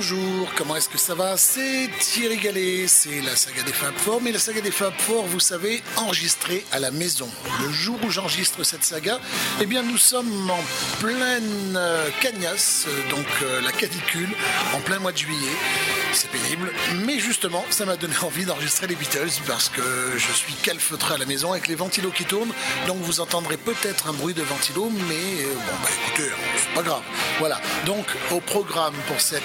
bonjour, comment est-ce que ça va? C'est Thierry Gallet, c'est la saga des Fab Four, mais la saga des Fab Four, vous savez, enregistrée à la maison. Le jour où j'enregistre cette saga, eh bien nous sommes en pleine cagnasse, donc la canicule, en plein mois de juillet. C'est pénible, mais justement, ça m'a donné envie d'enregistrer les Beatles parce que je suis calfeutré à la maison avec les ventilos qui tournent, donc vous entendrez peut-être un bruit de ventilo, mais écoutez, c'est pas grave. Voilà, donc au programme pour cette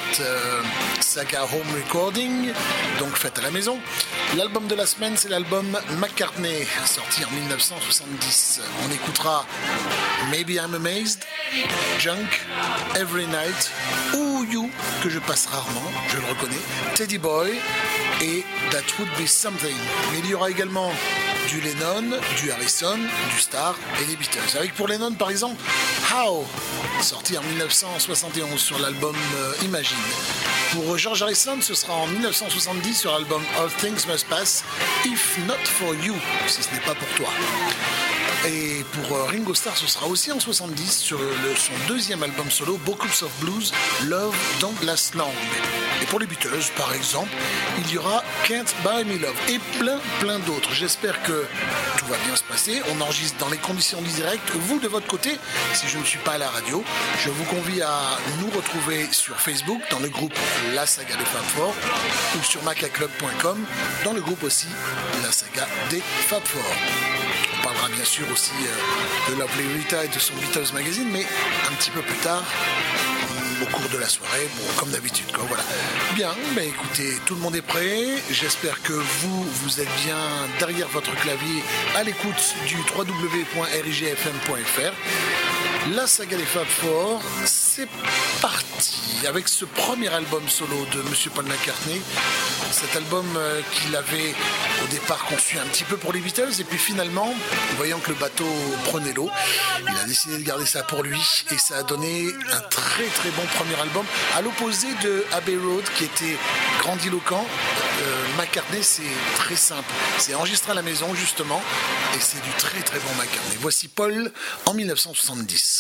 saga Home Recording, donc faite à la maison, l'album de la semaine, c'est l'album McCartney, sorti en 1970. On écoutera Maybe I'm Amazed, Junk, Every Night, ou You, que je passe rarement, je le reconnais, Teddy Boy et That Would Be Something. Mais il y aura également du Lennon, du Harrison, du Starr et les Beatles. Avec pour Lennon par exemple, How, sorti en 1971 sur l'album Imagine. Pour George Harrison, ce sera en 1970 sur l'album All Things Must Pass, If Not For You, si ce n'est pas pour toi. Et pour Ringo Starr, ce sera aussi en 70 sur son deuxième album solo, Books of Blues, Love Don't Last Long. Et pour les Beatles, par exemple, il y aura Can't Buy Me Love et plein d'autres. J'espère que tout va bien se passer. On enregistre dans les conditions du direct. Vous, de votre côté, si je ne suis pas à la radio, je vous convie à nous retrouver sur Facebook, dans le groupe La Saga des Fab Four, ou sur macaclub.com, dans le groupe aussi La Saga des Fab Four. On parlera bien sûr aussi de Lovely Rita et de son Beatles Magazine, mais un petit peu plus tard, au cours de la soirée, comme d'habitude, quoi, voilà. Bien, écoutez, tout le monde est prêt. J'espère que vous êtes bien derrière votre clavier à l'écoute du www.rigfm.fr. La saga des Fab Four, c'est parti avec ce premier album solo de Monsieur Paul McCartney. Cet album qu'il avait au départ conçu un petit peu pour les Beatles, et puis finalement, voyant que le bateau prenait l'eau, il a décidé de garder ça pour lui, et ça a donné un très bon premier album, à l'opposé de Abbey Road qui était grandiloquent. McCartney, c'est très simple, c'est enregistré à la maison justement, et c'est du très bon McCartney. Voici Paul en 1970.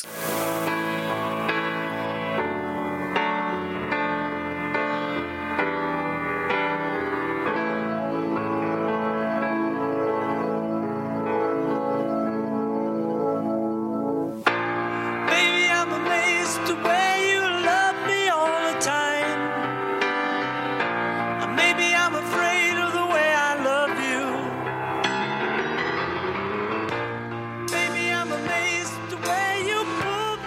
Baby, I'm amazed the way you move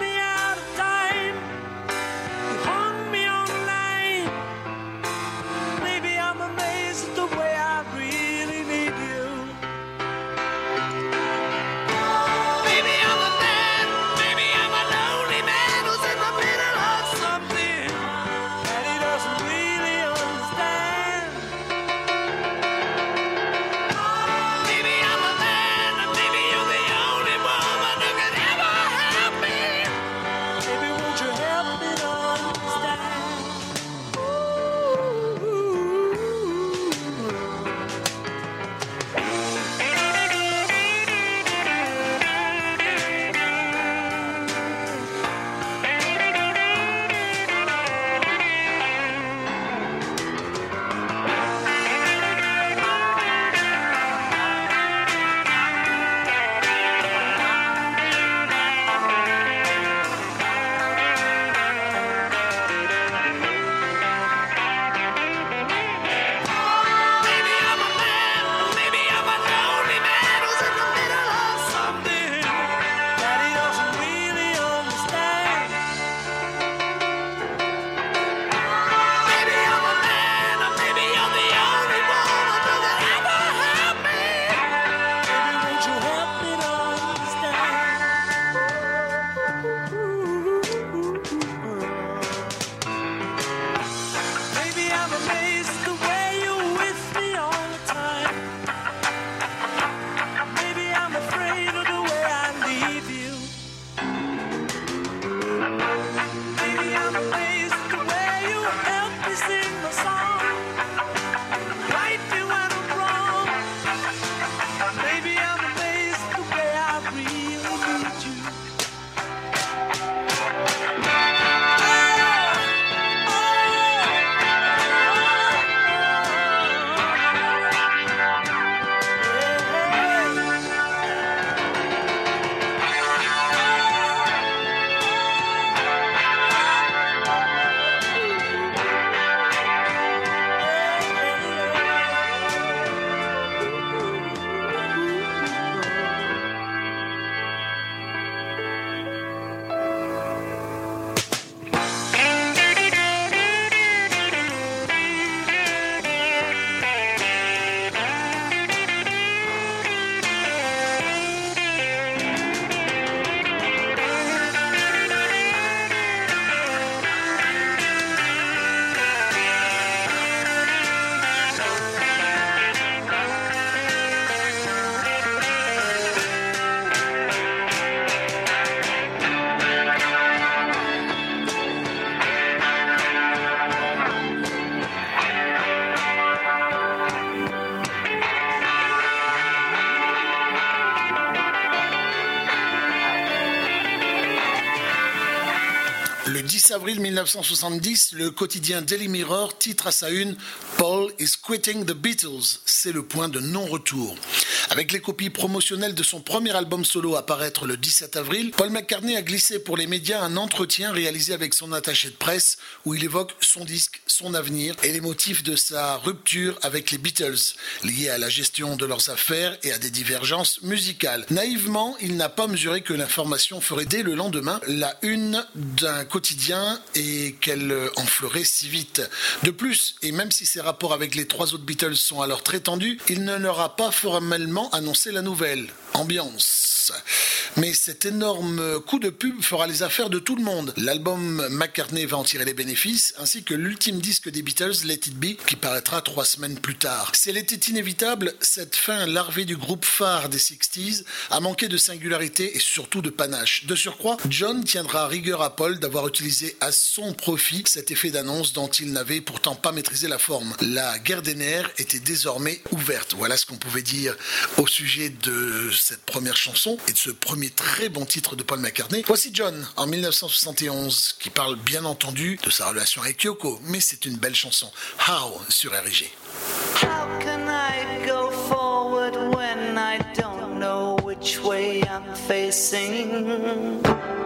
Le 10 avril 1970, le quotidien Daily Mirror titre à sa une « Paul is quitting the Beatles ». C'est le point de non-retour. Avec les copies promotionnelles de son premier album solo à paraître le 17 avril, Paul McCartney a glissé pour les médias un entretien réalisé avec son attaché de presse où il évoque son disque, son avenir et les motifs de sa rupture avec les Beatles, liés à la gestion de leurs affaires et à des divergences musicales. Naïvement, il n'a pas mesuré que l'information ferait dès le lendemain la une d'un quotidien et qu'elle enflerait si vite. De plus, et même si ses rapports avec les trois autres Beatles sont alors très tendus, il ne leur a pas formellement annoncé la nouvelle. Ambiance. Mais cet énorme coup de pub fera les affaires de tout le monde. L'album McCartney va en tirer les bénéfices, ainsi que l'ultime disque des Beatles, Let It Be, qui paraîtra 3 semaines plus tard. Si elle était inévitable, cette fin larvée du groupe phare des 60s a manqué de singularité et surtout de panache. De surcroît, John tiendra rigueur à Paul d'avoir utilisé à son profit cet effet d'annonce dont il n'avait pourtant pas maîtrisé la forme. La guerre des nerfs était désormais ouverte. Voilà ce qu'on pouvait dire au sujet de cette première chanson et de ce premier très bon titre de Paul McCartney. Voici John en 1971 qui parle bien entendu de sa relation avec Yoko, mais c'est une belle chanson. How sur RG. How can I go forward when I don't know which way I'm facing?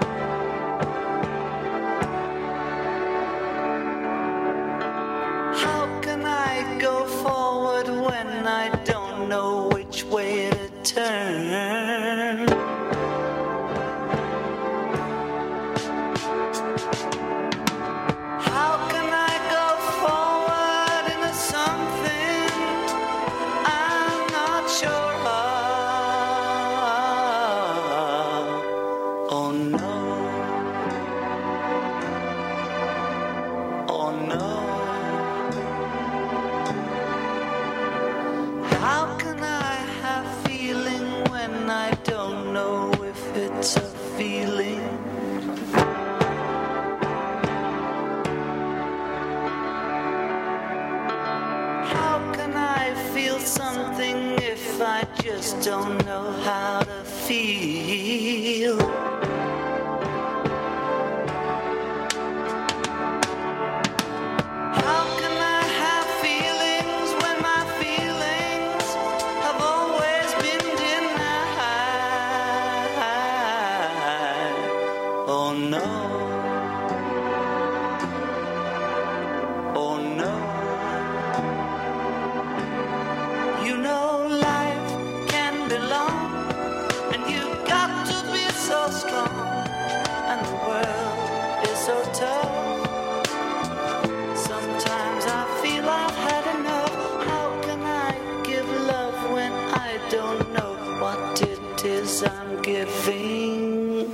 How can I go forward when I don't know which way to turn? How can I go forward into something I'm not sure of? Oh no. Oh no. How can I have feeling when I don't know if it's a feeling? How can I feel something if I just don't know how to feel? How can I have feelings when my feelings have always been denied? Oh no. Oh no. You know life can be long, and you've got to be so strong, and the world is so tough. Sometimes I feel I've had enough. How can I give love when I don't know what it is I'm giving?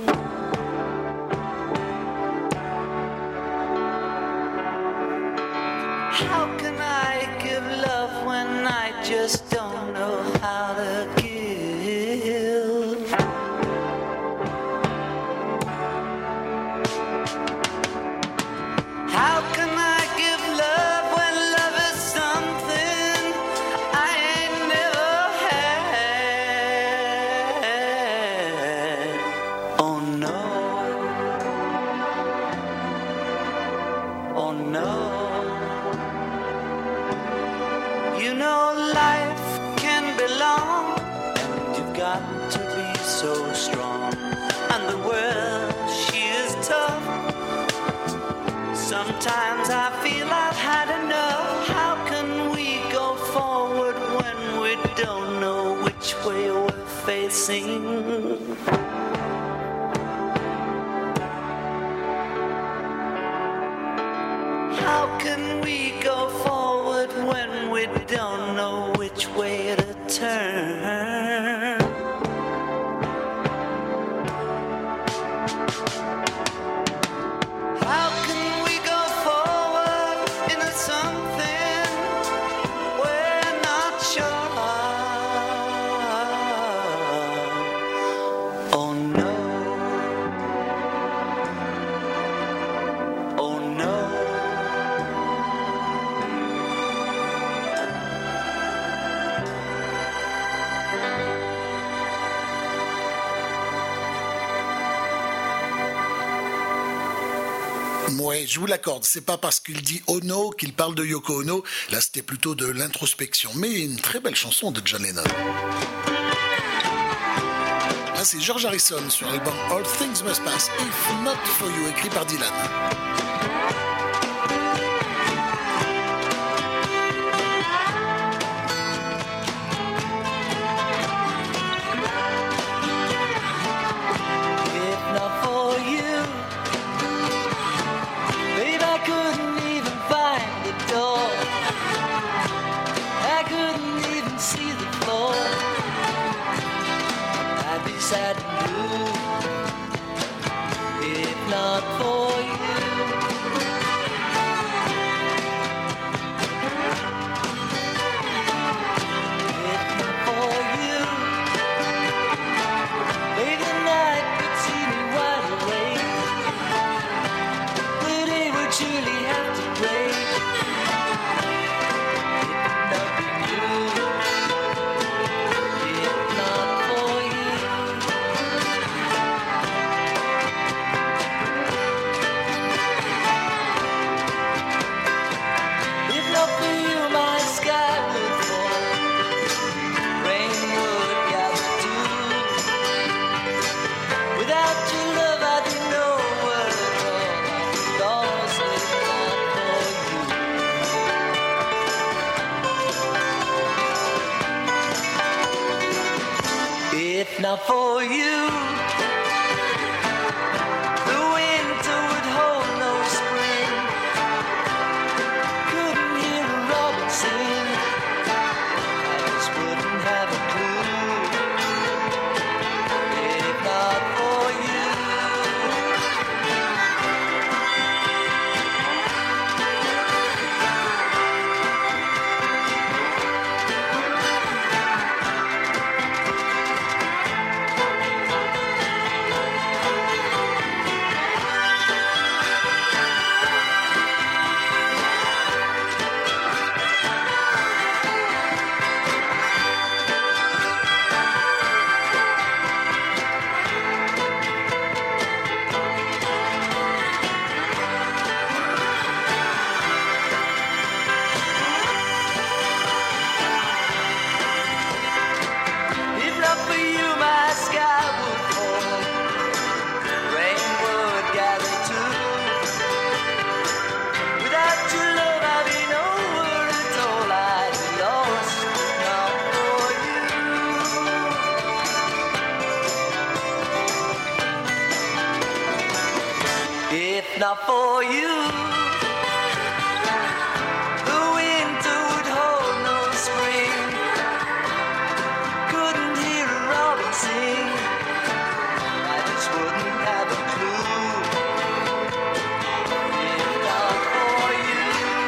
How can I give love when I just don't know how to give? How can I give love when love is something I ain't never had? Oh no. Oh no. You know life can be long, and you've got to be so strong, and the world, she is tough. Sometimes I feel I've had enough. How can we go forward when we don't know which way we're facing? How can we go forward when we don't know which way to turn? How can we go forward into something we're not sure of? Oh no. Oh no. Ouais, je vous l'accorde. C'est pas parce qu'il dit Ono qu'il parle de Yoko Ono. Là, c'était plutôt de l'introspection. Mais une très belle chanson de John Lennon. Là, c'est George Harrison sur l'album All Things Must Pass, If Not For You, écrit par Dylan. Sad and blue, if not for you. If not for you, maybe the night would see me wide awake. The day would surely have to break. It would not be you. If not for you. If not for you, the winter would hold no spring. Couldn't hear a robin sing. I just wouldn't have a clue. If not for you. Not for you, the winter would hold no spring. Couldn't hear a robin sing. I just wouldn't have a clue. If not for you,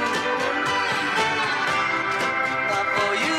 not for you.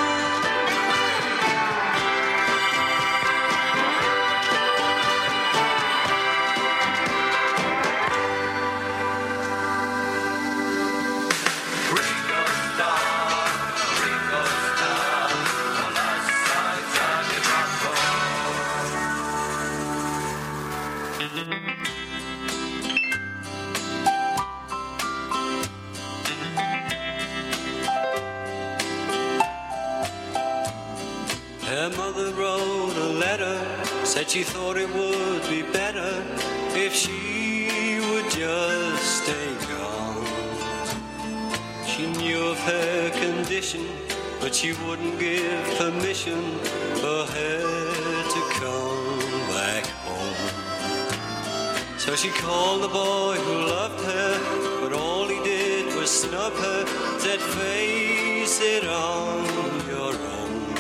Her mother wrote a letter, said she thought it would be better if she would just stay gone. She knew of her condition, but she wouldn't give permission for her to come back home. So she called the boy who loved her, but all he did was snub her, said face it on your own.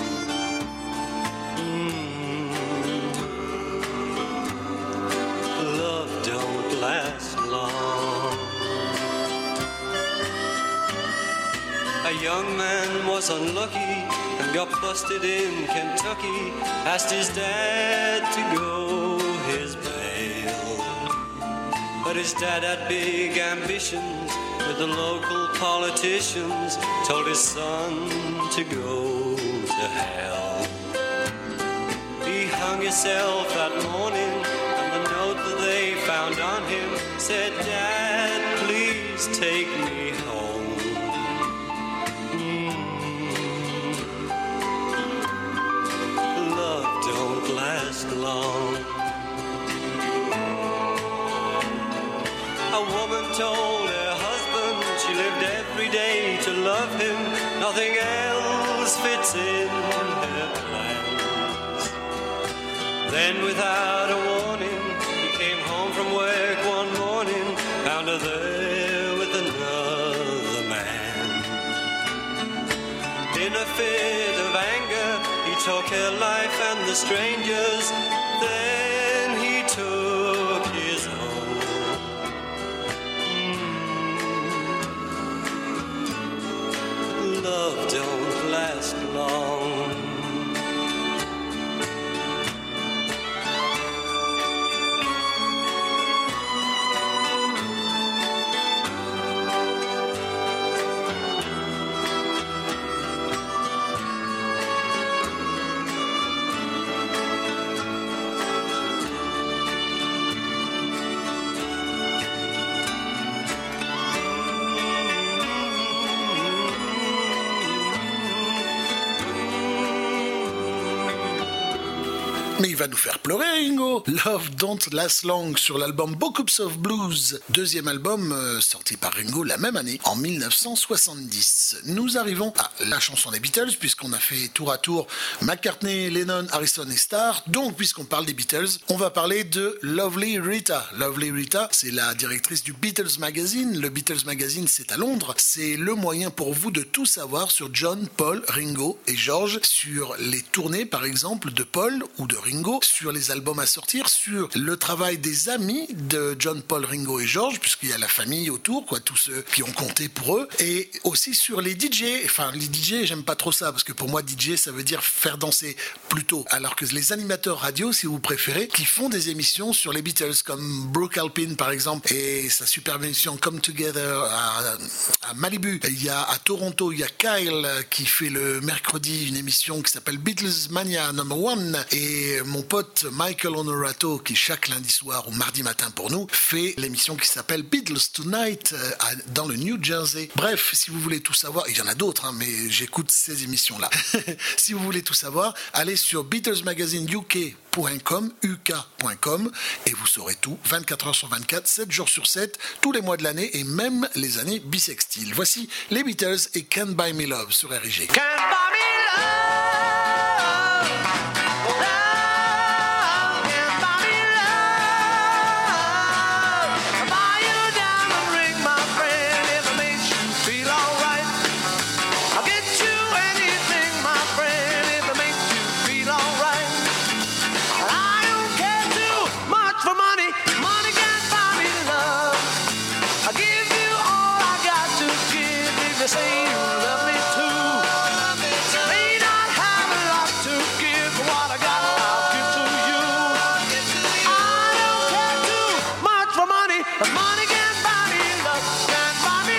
Love don't last long. A young man was unlucky and got busted in Kentucky, asked his dad to go his bail. But his dad had big ambitions with the local politicians, told his son to go to hell. He hung himself that morning, and the note that they found on him said, Dad, take me home. Love don't last long. A woman told her husband she lived every day to love him. Nothing else fits in her plans. Then without a warning, he came home from work one morning, found her there with another man. In a fit of anger, he took her life and the strangers. Then he took his own. Love don't last long. Mais il va nous faire pleurer, Ringo. Love Don't Last Long sur l'album Bookups of Blues, deuxième album sorti par Ringo la même année, en 1970. Nous arrivons à la chanson des Beatles, puisqu'on a fait tour à tour McCartney, Lennon, Harrison et Starr. Donc, puisqu'on parle des Beatles, on va parler de Lovely Rita. Lovely Rita, c'est la directrice du Beatles Magazine. Le Beatles Magazine, c'est à Londres. C'est le moyen pour vous de tout savoir sur John, Paul, Ringo et George, sur les tournées, par exemple, de Paul ou de Ringo, sur les albums à sortir, sur le travail des amis de John, Paul, Ringo et George, puisqu'il y a la famille autour, quoi, tous ceux qui ont compté pour eux, et aussi sur les DJ. Enfin, les DJ, j'aime pas trop ça, parce que pour moi, DJ, ça veut dire faire danser plutôt, alors que les animateurs radio, si vous préférez, qui font des émissions sur les Beatles, comme Brooke Alpine, par exemple, et sa superbe émission Come Together à Malibu. Il y a à Toronto, il y a Kyle qui fait le mercredi une émission qui s'appelle Beatles Mania #1, et mon pote Michael Honorato, qui chaque lundi soir ou mardi matin pour nous, fait l'émission qui s'appelle Beatles Tonight dans le New Jersey. Bref, si vous voulez tout savoir, il y en a d'autres, hein, mais j'écoute ces émissions-là. Si vous voulez tout savoir, allez sur BeatlesMagazineUK.com, UK.com, et vous saurez tout, 24 heures sur 24, 7 jours sur 7, tous les mois de l'année et même les années bissextiles. Voici les Beatles et Can't Buy Me Love sur RG. Can't buy me love. Say you love me too. May not have a lot to give, but what I got I'll give to you. I don't care too much for money, but money can't buy me love, can't buy me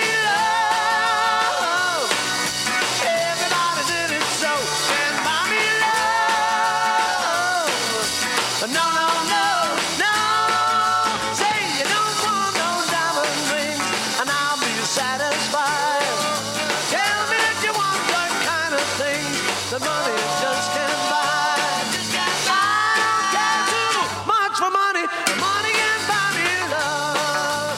love. Everybody did it so, can't buy me love. No, no, no, no. Say you don't want no diamond rings, and I'll be satisfied. The money just can't buy. I don't care too much for money. The money can't buy me love.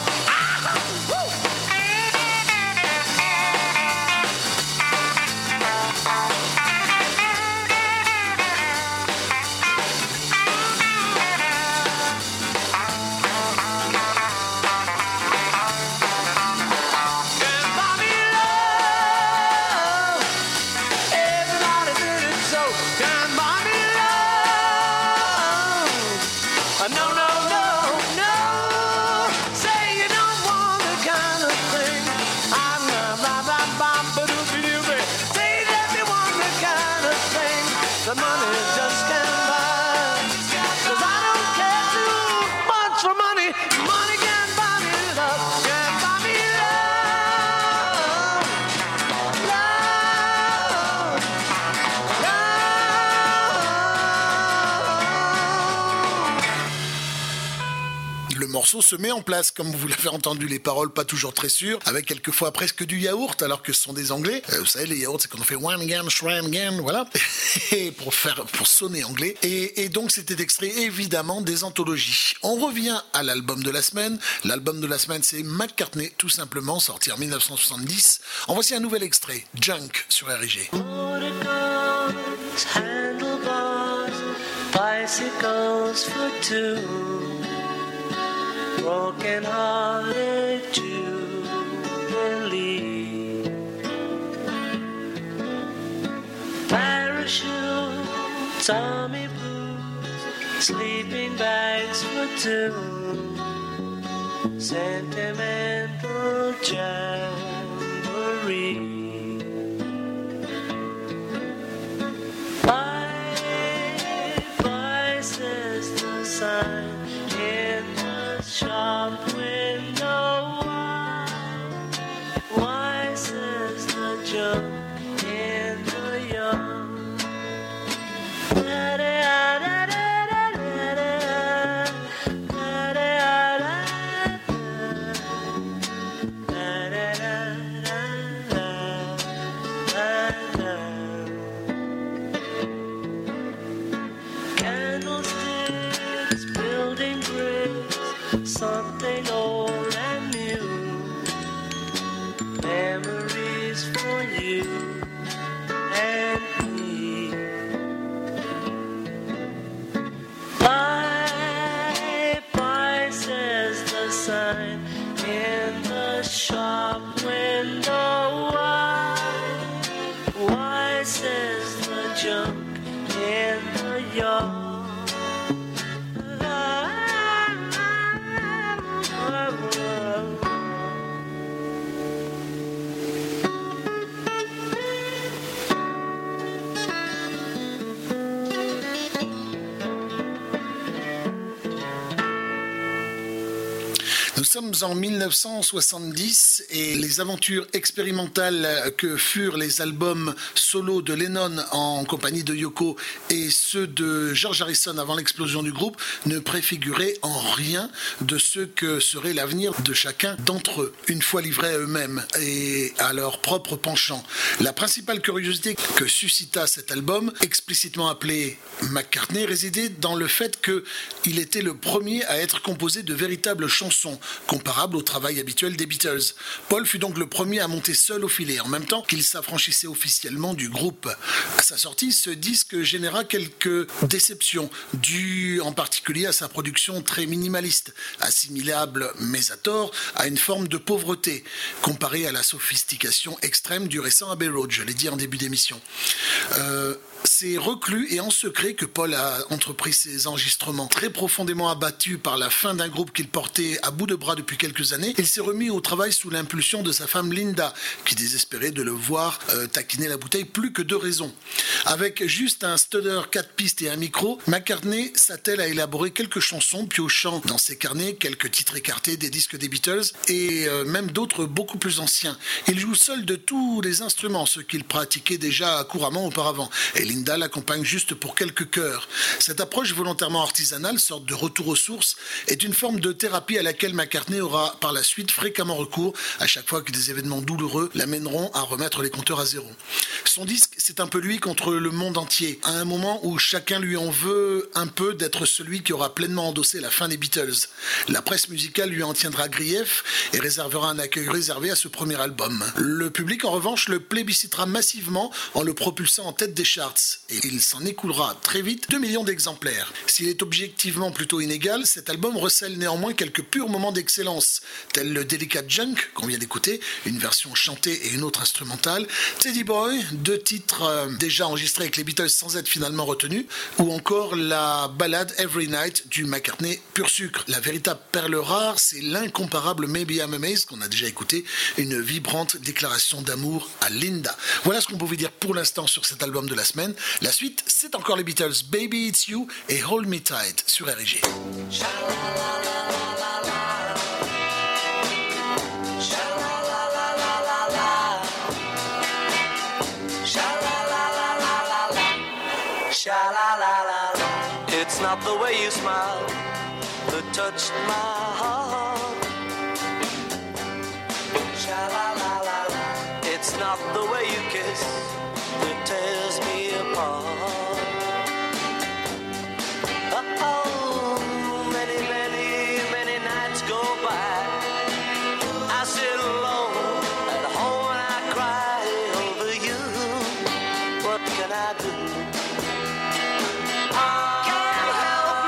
Can't buy me love. Everybody did it so. Can't buy me love. No, no, no, no. Say you don't want the kind of thing. I'm say that you want the kind of thing the money just can't buy. 'Cause I don't care too much for money. Money can't buy me love. Can't buy me love. Love. Le morceau se met en place, comme vous l'avez entendu, les paroles pas toujours très sûres, avec quelquefois presque du yaourt, alors que ce sont des Anglais. Vous savez, les yaourts, c'est quand on fait one again, shram again, voilà, et pour sonner anglais. Et donc, c'était extrait évidemment des anthologies. On revient à l'album de la semaine. L'album de la semaine, c'est McCartney, tout simplement, sorti en 1970. En voici un nouvel extrait, Junk, sur RG. Handlebars, bicycles for two, broken hearted Jubilee, parachute, army boots, sleeping bags for two, sentimental jamboree. Says the sign in the shop window. Why says the junk in the yard? Da da da da da da something old and new, memories for you and me. Bye, bye, says the sign in the shop window. Why, says the junk in the yard. Nous sommes en 1970 et les aventures expérimentales que furent les albums solo de Lennon en compagnie de Yoko et ceux de George Harrison avant l'explosion du groupe ne préfiguraient en rien de ce que serait l'avenir de chacun d'entre eux, une fois livrés à eux-mêmes et à leur propre penchant. La principale curiosité que suscita cet album, explicitement appelé McCartney, résidait dans le fait qu'il était le premier à être composé de véritables chansons, comparable au travail habituel des Beatles. Paul fut donc le premier à monter seul au filet, en même temps qu'il s'affranchissait officiellement du groupe. À sa sortie, ce disque généra quelques déceptions, dues en particulier à sa production très minimaliste, assimilable, mais à tort, à une forme de pauvreté, comparée à la sophistication extrême du récent Abbey Road, je l'ai dit en début d'émission. C'est reclus et en secret que Paul a entrepris ses enregistrements. Très profondément abattu par la fin d'un groupe qu'il portait à bout de bras depuis quelques années, il s'est remis au travail sous l'impulsion de sa femme Linda, qui désespérait de le voir taquiner la bouteille plus que de raison. Avec juste un studer 4 pistes et un micro, McCartney s'attelle à élaborer quelques chansons, piochant dans ses carnets quelques titres écartés des disques des Beatles et même d'autres beaucoup plus anciens. Il joue seul de tous les instruments, ce qu'il pratiquait déjà couramment auparavant. Et Linda l'accompagne juste pour quelques chœurs. Cette approche volontairement artisanale, sorte de retour aux sources, est une forme de thérapie à laquelle McCartney aura par la suite fréquemment recours à chaque fois que des événements douloureux l'amèneront à remettre les compteurs à zéro. Son disque, c'est un peu lui contre le monde entier, à un moment où chacun lui en veut un peu d'être celui qui aura pleinement endossé la fin des Beatles. La presse musicale lui en tiendra grief et réservera un accueil réservé à ce premier album. Le public, en revanche, le plébiscitera massivement en le propulsant en tête des charts. Et il s'en écoulera très vite 2 millions d'exemplaires. S'il est objectivement plutôt inégal, cet album recèle néanmoins quelques purs moments d'excellence, tels le Delicate Junk, qu'on vient d'écouter, une version chantée et une autre instrumentale, Teddy Boy, 2 titres déjà enregistrés avec les Beatles sans être finalement retenus, ou encore la ballade Every Night du McCartney pur sucre. La véritable perle rare, c'est l'incomparable Maybe I'm Amazed, qu'on a déjà écouté, une vibrante déclaration d'amour à Linda. Voilà ce qu'on pouvait dire pour l'instant sur cet album de la semaine. La suite, c'est encore les Beatles, Baby It's You et Hold Me Tight sur RG. It's not the way you smile that touched my heart. Sha-la-la-la-la. It's not the way you kiss that tears me apart. Oh, many, many, many nights go by. I sit alone at home and I cry over you. What can I do? I can't help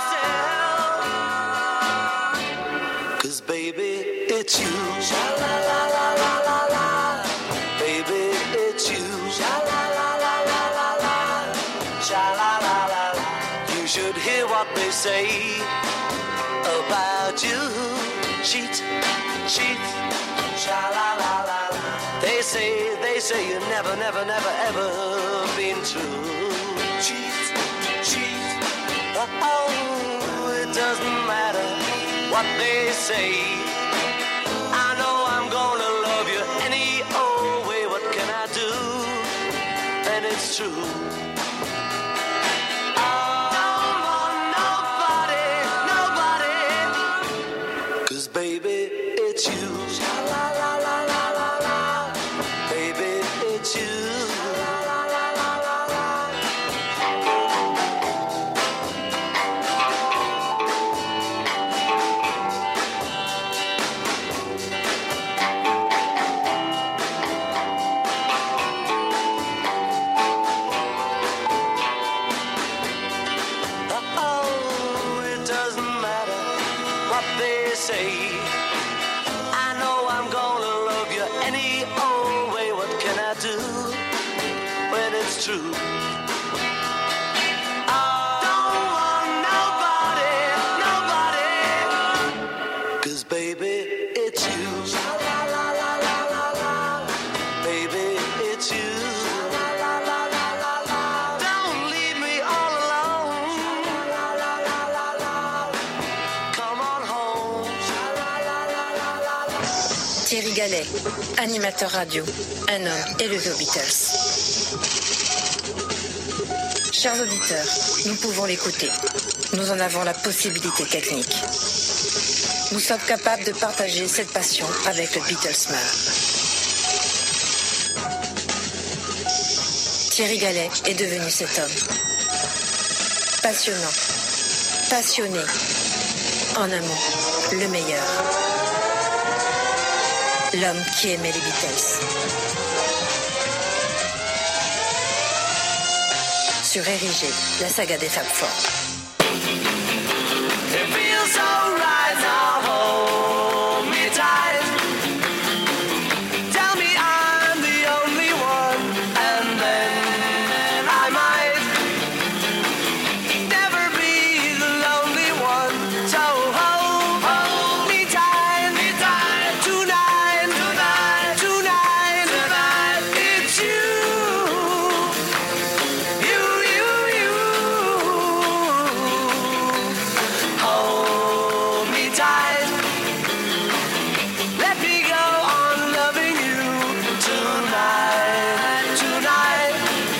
myself. 'Cause baby, it's you. Sha-la-la-la-la-la-la. Baby, it's you. Sha-la-la-la-la-la-la. Sha-la-la-la-la. You should hear what they say about you. Cheat, cheat, sha-la-la-la-la. They say you never, never, never, ever been true. Cheat, cheat, oh, it doesn't matter what they say. I know I'm gonna love you any old way. What can I do? And it's true. Baby, it's you. Sha-la-la-la-la-la-la. Baby, it's you. Sha-la-la-la-la-la-la. Oh, it doesn't matter what they say. I know I'm gonna love you any old way. What can I do when it's true? I don't want nobody, nobody. 'Cause baby, it's you. Sha-la-la-la-la-la-la. Baby, it's you. Sha-la-la-la-la-la-la. Don't leave me all alone. Sha-la-la-la-la-la. Come on home. Thierry Gallet, animateur radio, un homme élevé aux Beatles. Chers auditeurs, nous pouvons l'écouter. Nous en avons la possibilité technique. Nous sommes capables de partager cette passion avec le Beatlesman. Thierry Gallet est devenu cet homme. Passionnant, passionné, en un mot, le meilleur. L'homme qui aimait les Beatles. Sur Érigé, la saga des Fab Four. It feels so right now, hold me tight. Tell me I'm the only one, and then I might never be the lonely one. So hold me tight, tonight, tonight, tonight, tonight. It's you. Hold me tight. Let me go on loving you tonight, tonight.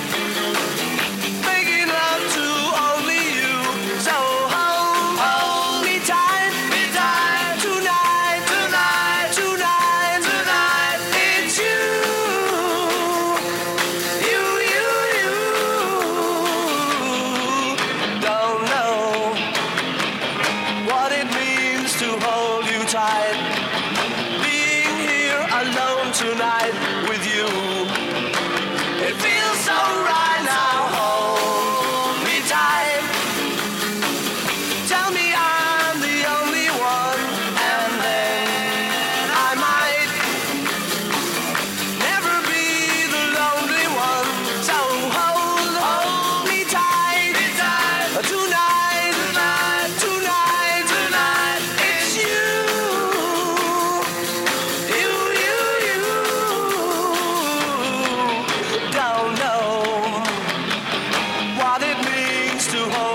Making love to only you. So hold me tight, tonight, tonight, tonight, tonight. It's you. Don't know what it means to hold you tight. Being here alone tonight with you. It feels so right now. Hold me tight. Tell me I'm the only one, and then I might never be the lonely one. So hold me tight, tonight, tonight, tonight, tonight. It's you. Don't know what it means to hold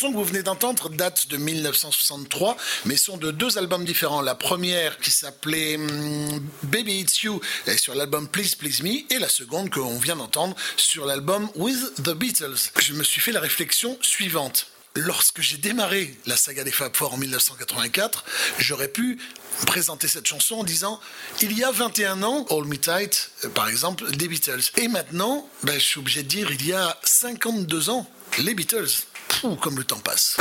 chanson que vous venez d'entendre date de 1963, mais sont de deux albums différents. La première qui s'appelait Baby It's You est sur l'album Please Please Me, et la seconde qu'on vient d'entendre sur l'album With the Beatles. Je me suis fait la réflexion suivante. Lorsque j'ai démarré la saga des Fab Four en 1984, j'aurais pu présenter cette chanson en disant « Il y a 21 ans, Hold Me Tight, par exemple, des Beatles. » Et maintenant, je suis obligé de dire « Il y a 52 ans, les Beatles. » Pouh, comme le temps passe.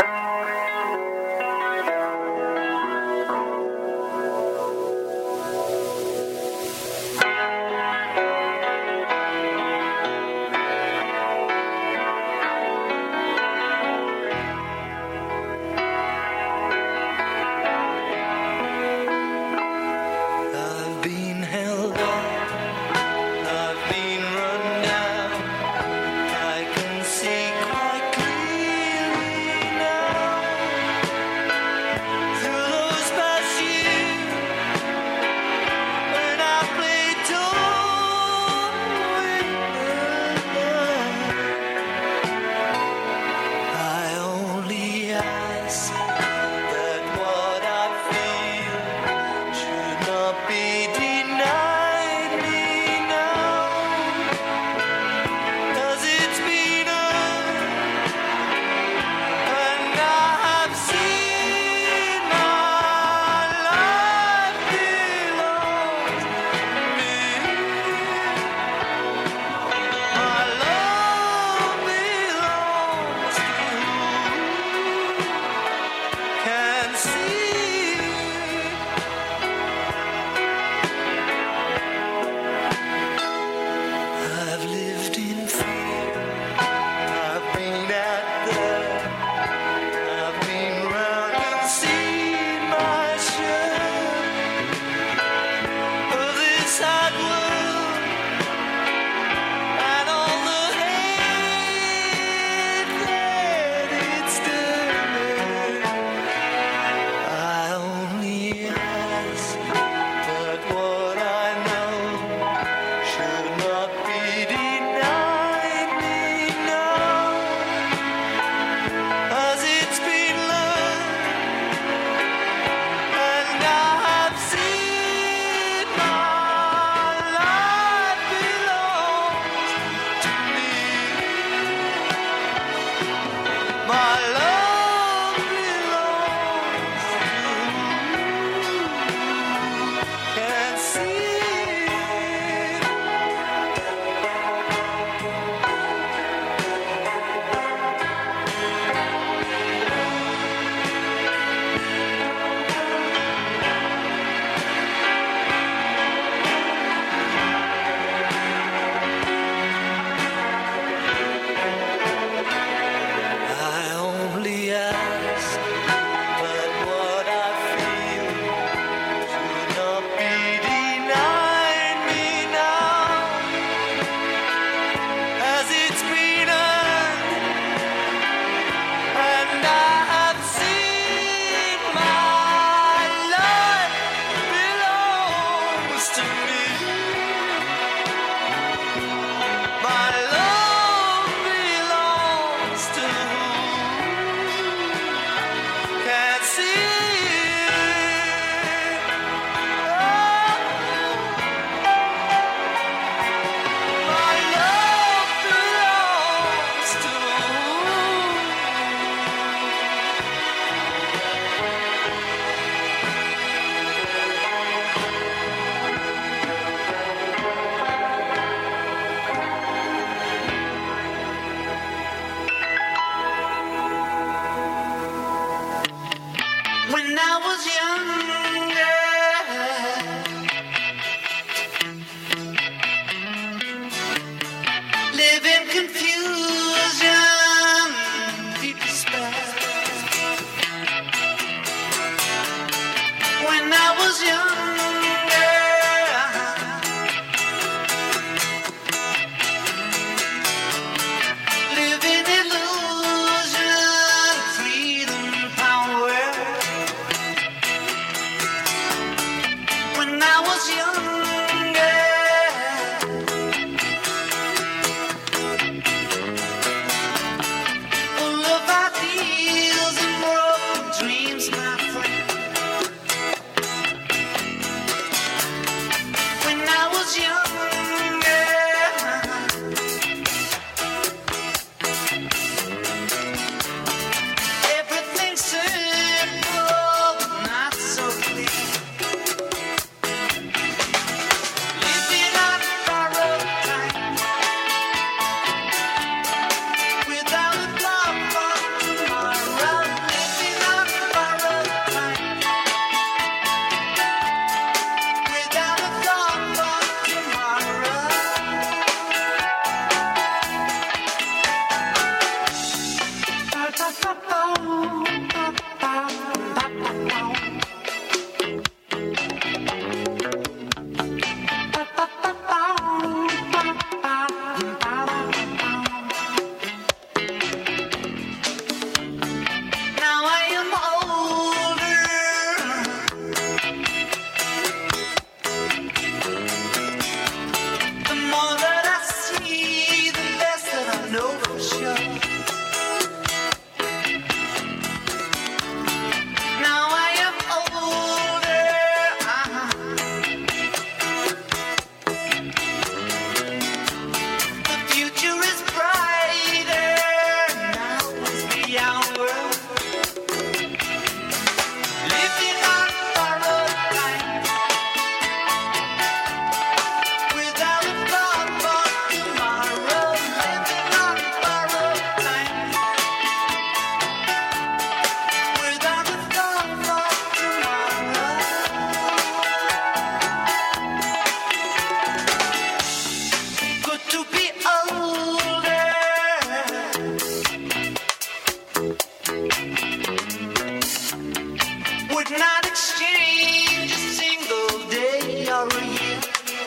would not exchange a single day or a year.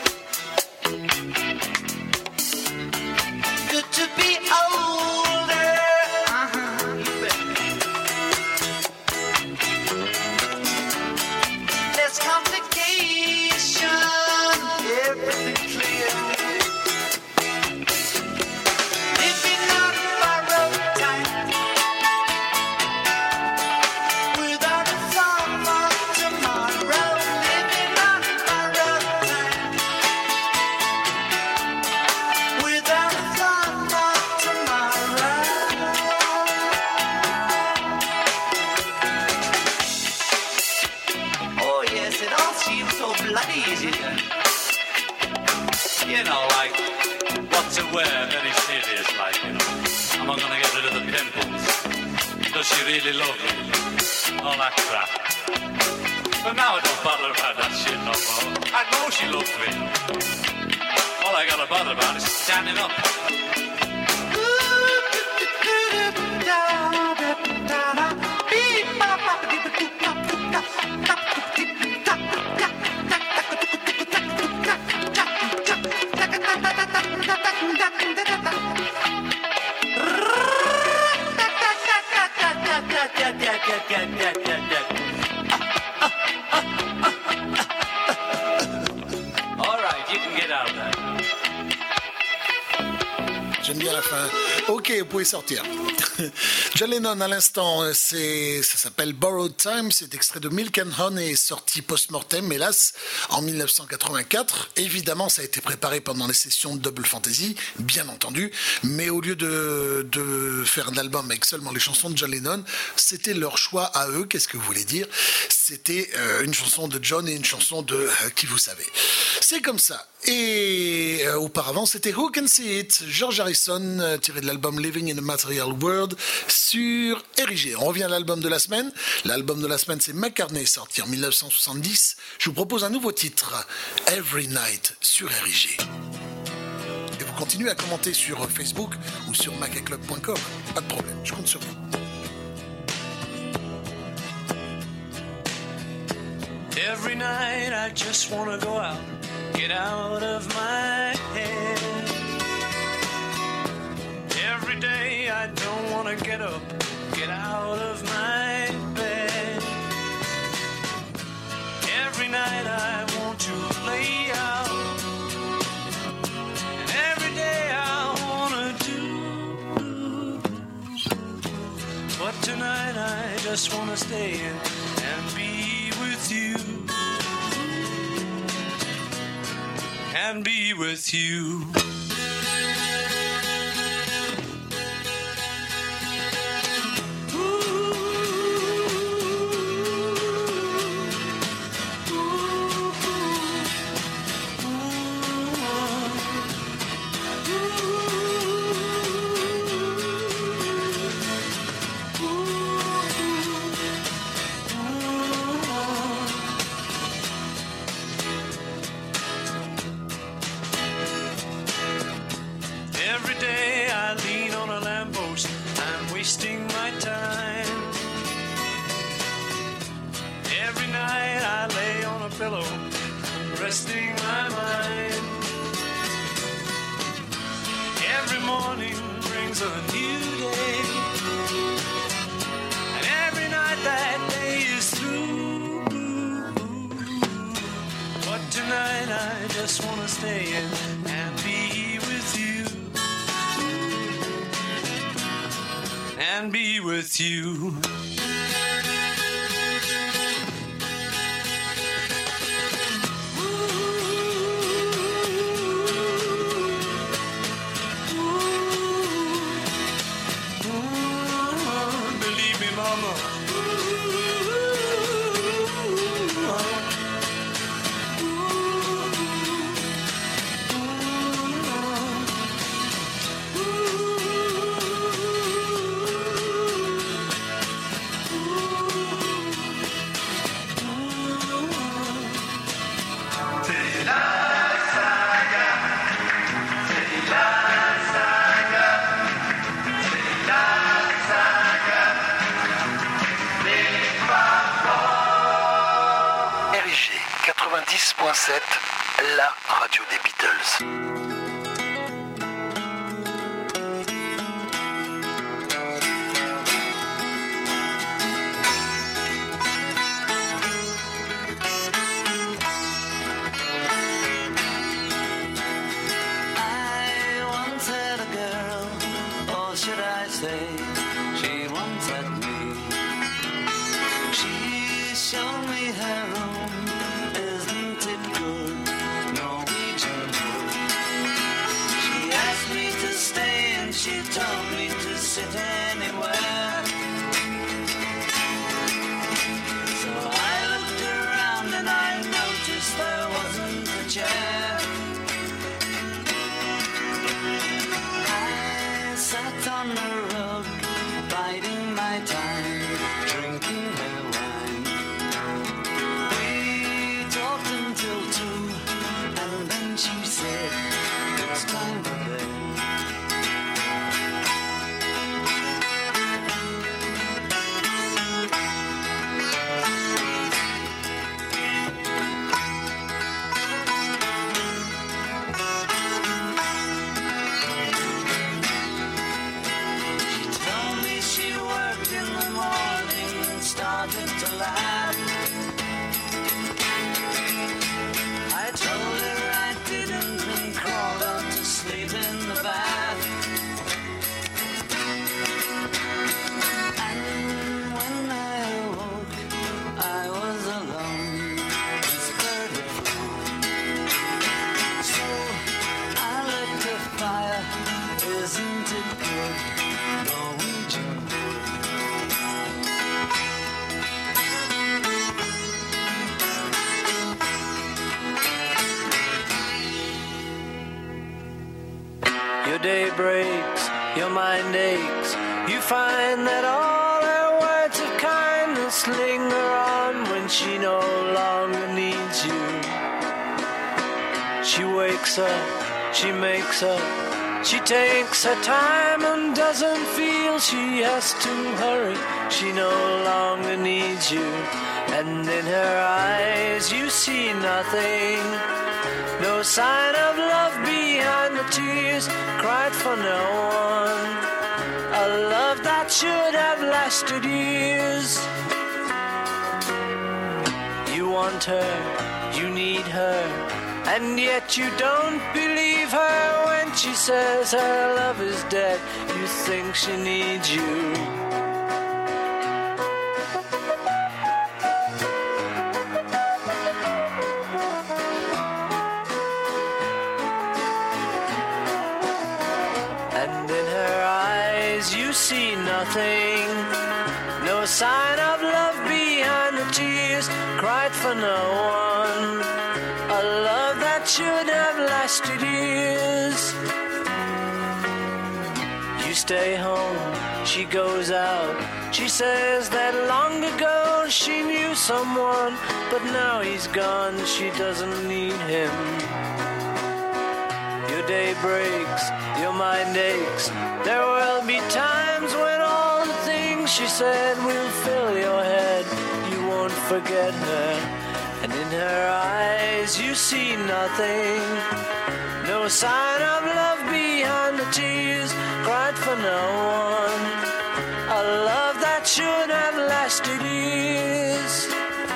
Good to be older, you bet. Less complication, everything clear. Living on borrowed time, without a thought of tomorrow. Living on borrowed time, without a thought of tomorrow. Oh yes, it all seems so bloody easy. You know, like, what to wear, very serious, like, you know. Am I gonna get rid of the pimples? Does she really love me? All that crap. But now I don't bother about that shit no more. I know she loves me. All I gotta bother about is standing up. All right, you can get out of there. J'aime bien la fin. Ok, vous pouvez sortir. John Lennon à l'instant, ça s'appelle Borrowed Time, c'est extrait de Milk and Honey, sorti post-mortem, hélas, en 1984. Évidemment, ça a été préparé pendant les sessions de Double Fantasy, bien entendu, mais au lieu de faire un album avec seulement les chansons de John Lennon, c'était leur choix à eux. Qu'est-ce que vous voulez dire? C'était une chanson de John et une chanson de qui vous savez. C'est comme ça. Et auparavant, c'était Who Can See It, George Harrison, tiré de l'album Living in a Material World sur RIG. On revient à l'album de la semaine. L'album de la semaine, c'est McCartney, sorti en 1970. Je vous propose un nouveau titre, Every Night, sur RIG. Et vous continuez à commenter sur Facebook ou sur macaclub.com. Pas de problème, je compte sur vous. Every night I just wanna go out, get out of my head. Every day I don't wanna get up, get out of my bed. Every night I want to lay out, and every day I wanna do. But tonight I just wanna stay in and be with you. And be with you. Wasting my time. Every night I lay on a pillow, resting my mind. Every morning brings a new day, and every night that day is through. But tonight I just want to stay in and be with you. And be with you. Believe me, mama. 90.7, la radio des Beatles. Your day breaks, your mind aches. You find that all her words of kindness linger on when she no longer needs you. She wakes up, she makes up, she takes her time and doesn't feel she has to hurry. She no longer needs you, and in her eyes you see nothing. No sign of love behind the tears cried for no one. A love that should have lasted years. You want her, you need her, and yet you don't believe her when she says her love is dead. You think she needs you. You see nothing, no sign of love behind the tears cried for no one. A love that should have lasted years. You stay home, she goes out. She says that long ago she knew someone, but now he's gone, she doesn't need him. Your day breaks, your mind aches. There will be times when all the things she said will fill your head. You won't forget her, and in her eyes you see nothing. No sign of love behind the tears cried for no one. A love that should have lasted years.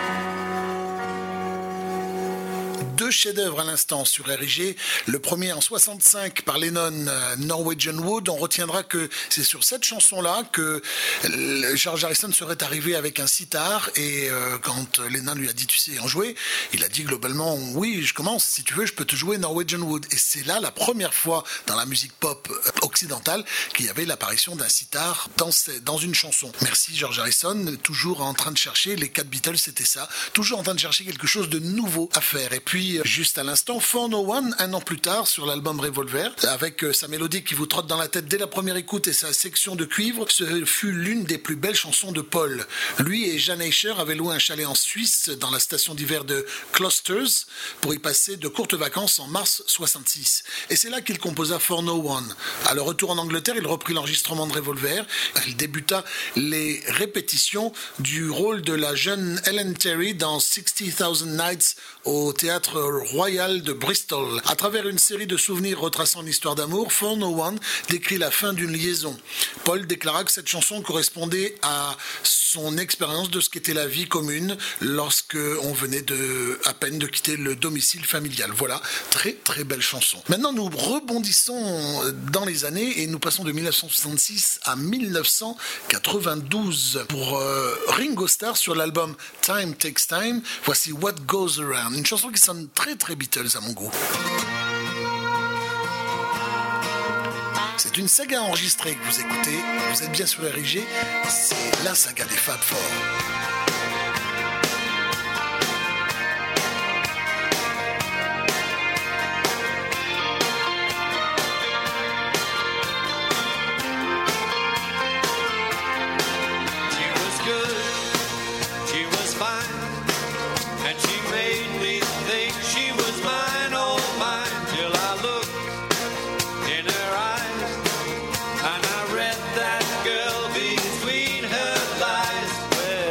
Deux chefs-d'œuvre à l'instant sur RIG. Le premier en 65 par Lennon, Norwegian Wood. On retiendra que c'est sur cette chanson-là que George Harrison serait arrivé avec un sitar et quand Lennon lui a dit tu sais en jouer, il a dit globalement oui je commence, si tu veux je peux te jouer Norwegian Wood. Et c'est là la première fois dans la musique pop occidentale qu'il y avait l'apparition d'un sitar dans une chanson. Merci George Harrison, toujours en train de chercher, les 4 Beatles c'était ça, toujours en train de chercher quelque chose de nouveau à faire. Et puis entendu juste à l'instant 401, un an plus tard, sur l'album Revolver, avec sa mélodie qui vous trotte dans la tête dès la première écoute et sa section de cuivre, ce fut l'une des plus belles chansons de Paul. Lui et Jan Eicher avaient loué un chalet en Suisse, dans la station d'hiver de Klosters, pour y passer de courtes vacances en mars 66. Et c'est là qu'il composa 401. À le retour en Angleterre, il reprit l'enregistrement de Revolver. Il débuta les répétitions du rôle de la jeune Ellen Terry dans 60,000 Nights au théâtre royal de Bristol. À travers une série de souvenirs retraçant l'histoire d'amour, 401 décrit la fin d'une liaison. Paul déclara que cette chanson correspondait à son expérience de ce qu'était la vie commune lorsque on venait à peine de quitter le domicile familial. Voilà, très très belle chanson. Maintenant, nous rebondissons dans les années et nous passons de 1966 à 1992 pour Ringo Starr sur l'album Time Takes Time. Voici What Goes Around, une chanson qui sonne très très Beatles à mon goût. C'est une saga enregistrée que vous écoutez, vous êtes bien sur RIG, c'est la saga des Fab Four. And I read that girl between her thighs. Well,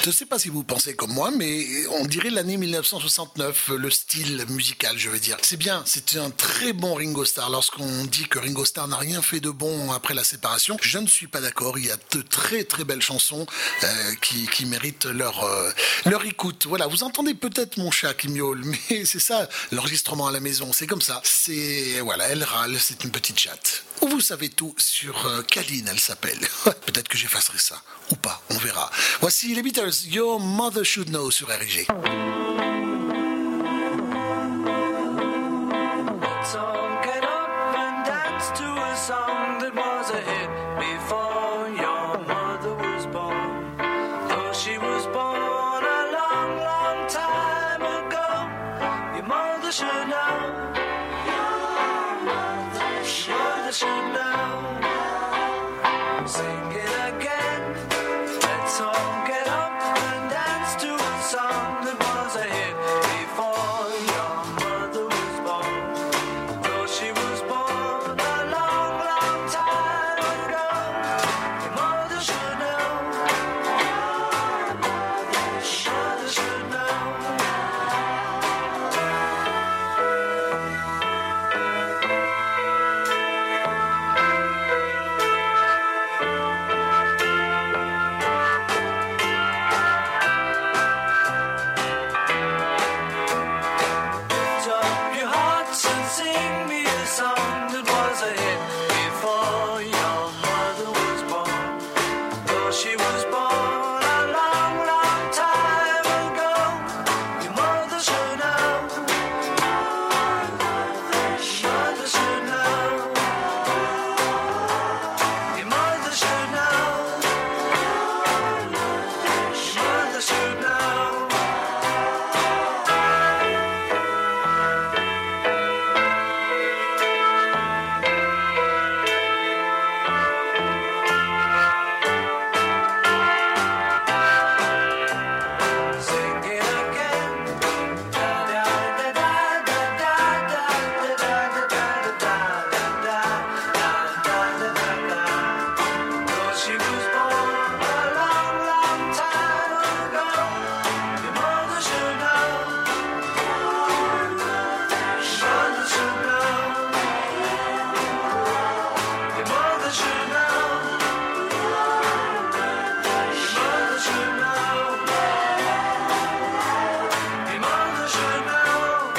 Je ne sais pas si vous pensez comme moi, mais on dirait l'année 1969, le style musical, je veux dire. C'est bien, c'est un très bon Ringo Starr. Lorsqu'on dit que Ringo Starr n'a rien fait de bon après la séparation, je ne suis pas d'accord. Il y a de très très belles chansons qui méritent leur écoute. Voilà, vous entendez peut-être mon chat qui miaule, mais c'est ça, l'enregistrement à la maison, c'est comme ça. Voilà, elle râle, c'est une petite chatte. Vous savez tout sur Kaline, elle s'appelle. Peut-être que j'effacerai ça, ou pas, on verra. Voici les Beatles, Your Mother Should Know sur RG. Let's all get up and dance to a song that was a hit before your mother was born. Though she was born a long, long time ago, your mother should know. Your mother should know. Sing it again. Let's all get up and dance to a song that was a hit before your mother was born. Though she was born a long, long time ago, your mother should know. Your mother should know. Lift up your hearts and sing me a song that was a hit before your mother was born. Though she was born a long, long time ago, your mother should know. Your mother should know. Your mother should know. Your mother should know. Sing it again. Da da da da da da da da da da da. Though she was born a long, long time ago, your mother should know. Your mother should know. Your mother should know. Your mother should know. Your mother should know.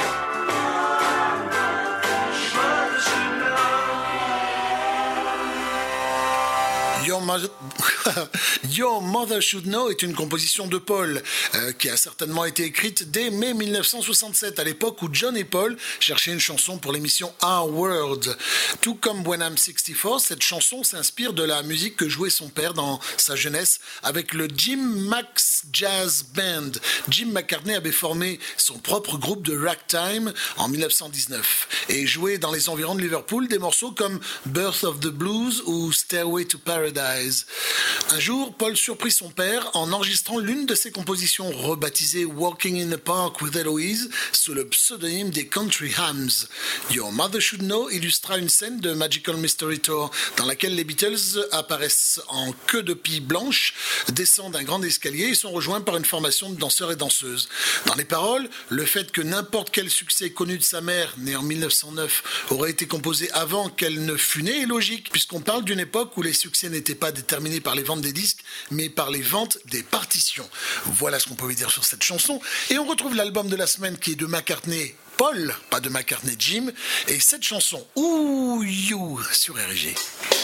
Your mother should know. Your Mother Should Know est une composition de Paul qui a certainement été écrite dès mai 1967, à l'époque où John et Paul cherchaient une chanson pour l'émission Our World. Tout comme When I'm 64, cette chanson s'inspire de la musique que jouait son père dans sa jeunesse avec le Jim Max Jazz Band. Jim McCartney avait formé son propre groupe de ragtime en 1919 et jouait dans les environs de Liverpool des morceaux comme Birth of the Blues ou Stairway to Paradise. Un jour, Paul surprit son père en enregistrant l'une de ses compositions rebaptisée Walking in the Park with Eloise sous le pseudonyme des Country Hams. Your Mother Should Know illustra une scène de Magical Mystery Tour dans laquelle les Beatles apparaissent en queue de pie blanche, descendent un grand escalier et sont rejoints par une formation de danseurs et danseuses. Dans les paroles, le fait que n'importe quel succès connu de sa mère, née en 1909, aurait été composé avant qu'elle ne fût née est logique, puisqu'on parle d'une époque où les succès n'étaient pas déterminés par les ventes des disques, mais par les ventes des partitions. Voilà ce qu'on pouvait dire sur cette chanson. Et on retrouve l'album de la semaine qui est de McCartney Paul, pas de McCartney Jim, et cette chanson Ooh You sur RG.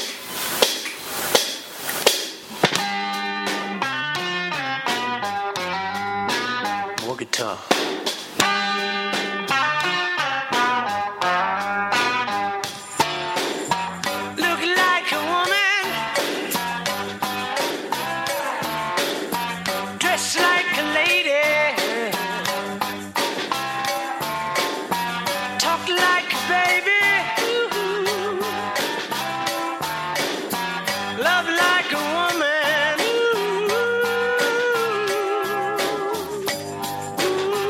More guitar. Look like a woman, dressed like a lady, talk like a baby, love like a woman.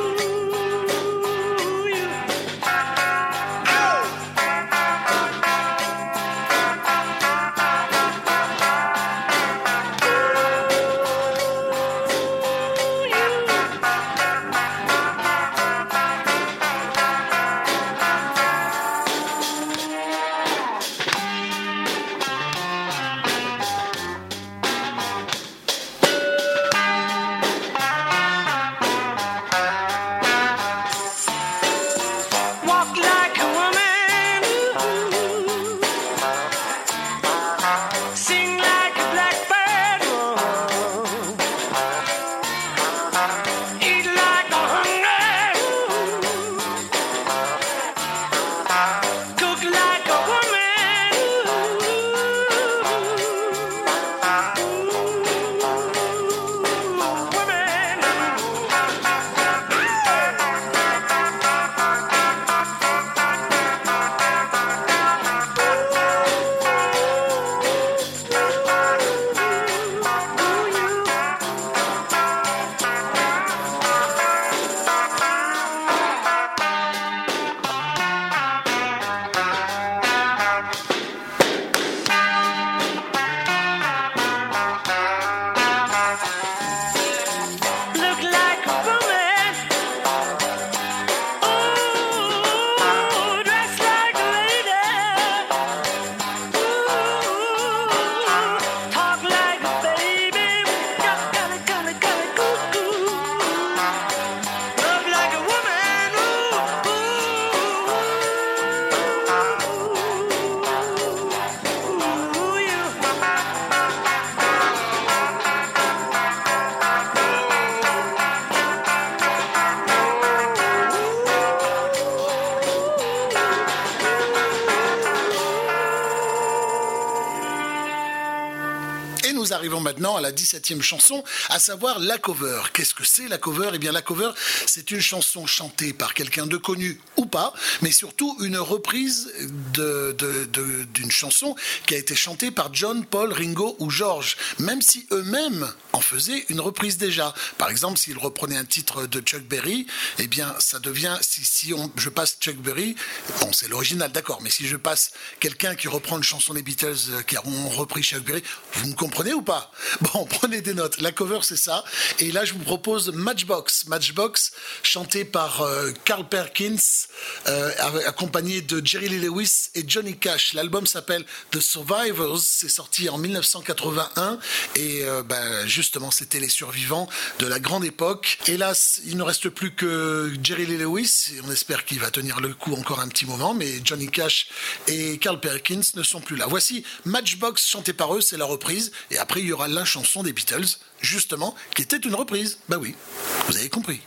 nous arrivons maintenant à la 17e chanson, à savoir la cover. Qu'est-ce que c'est la cover ? Eh bien la cover, c'est une chanson chantée par quelqu'un de connu ou pas, mais surtout une reprise d'une chanson qui a été chantée par John, Paul, Ringo ou George, même si eux-mêmes en faisaient une reprise déjà. Par exemple, s'ils reprenaient un titre de Chuck Berry, eh bien ça devient, je passe Chuck Berry, bon c'est l'original d'accord, mais si je passe quelqu'un qui reprend une chanson des Beatles qui ont repris Chuck Berry, vous me comprenez ou pas ? Bon, prenez des notes, la cover c'est ça, et là je vous propose Matchbox, chanté par Carl Perkins, accompagné de Jerry Lee Lewis et Johnny Cash. L'album s'appelle The Survivors, c'est sorti en 1981, et justement c'était les survivants de la grande époque. Hélas, il ne reste plus que Jerry Lee Lewis, et on espère qu'il va tenir le coup encore un petit moment, mais Johnny Cash et Carl Perkins ne sont plus là. Voici Matchbox chanté par eux, c'est la reprise, et après il y aura la chanson des Beatles, justement, qui était une reprise. Bah oui, vous avez compris.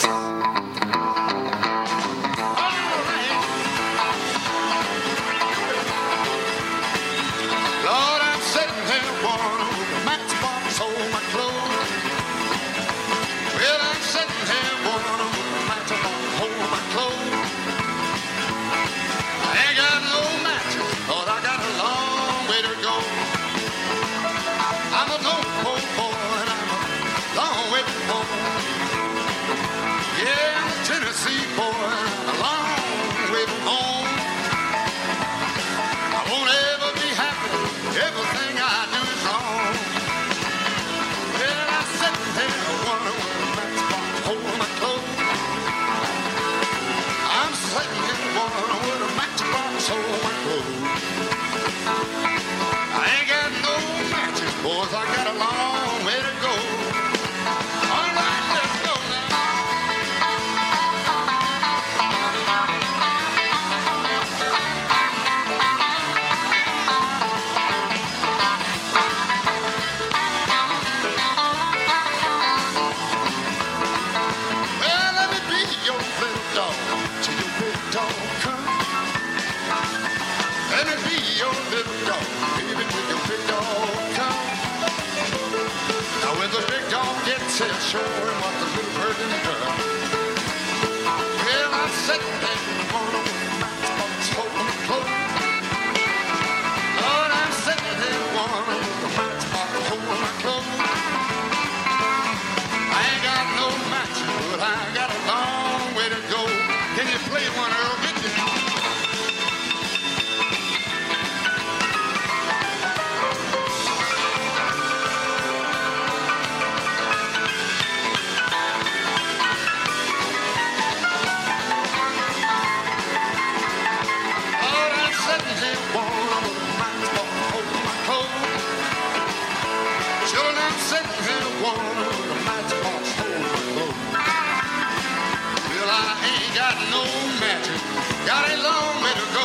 Show him what the little virgin done. Well, I sat there on a matchbox holding my clothes. Lord, I sat there on a matchbox holding my clothes. I ain't got no matches, but I got a long way to go. Can you play one, Earl? Get me. Got a long way to go.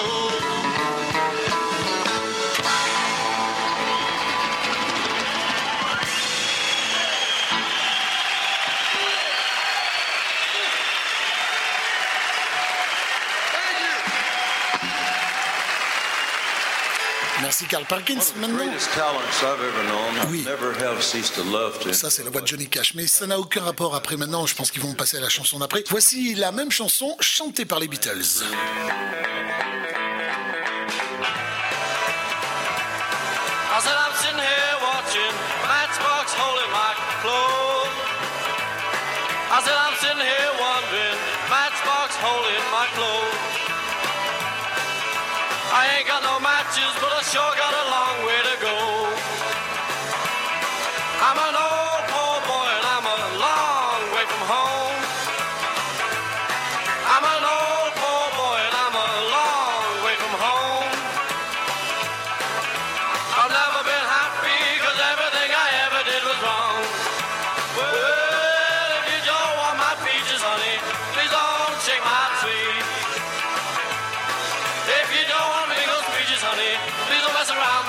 Merci Carl Perkins. Maintenant, oui, ça c'est la voix de Johnny Cash, mais ça n'a aucun rapport après. Maintenant, je pense qu'ils vont passer à la chanson d'après. Voici la même chanson chantée par les Beatles. I said I'm sitting here watching Matchbox holding my clothes. I said I'm sitting here wondering Matchbox holding my clothes. I ain't got no matches, but I sure got a long way to go. I'm an old poor boy and I'm a long way from home. I'm an old poor boy and I'm a long way from home. I've never been happy 'cause everything I ever did was wrong. Well, if you don't want my peaches, honey, please don't shake my tree. If you don't want me those peaches, honey, please don't mess around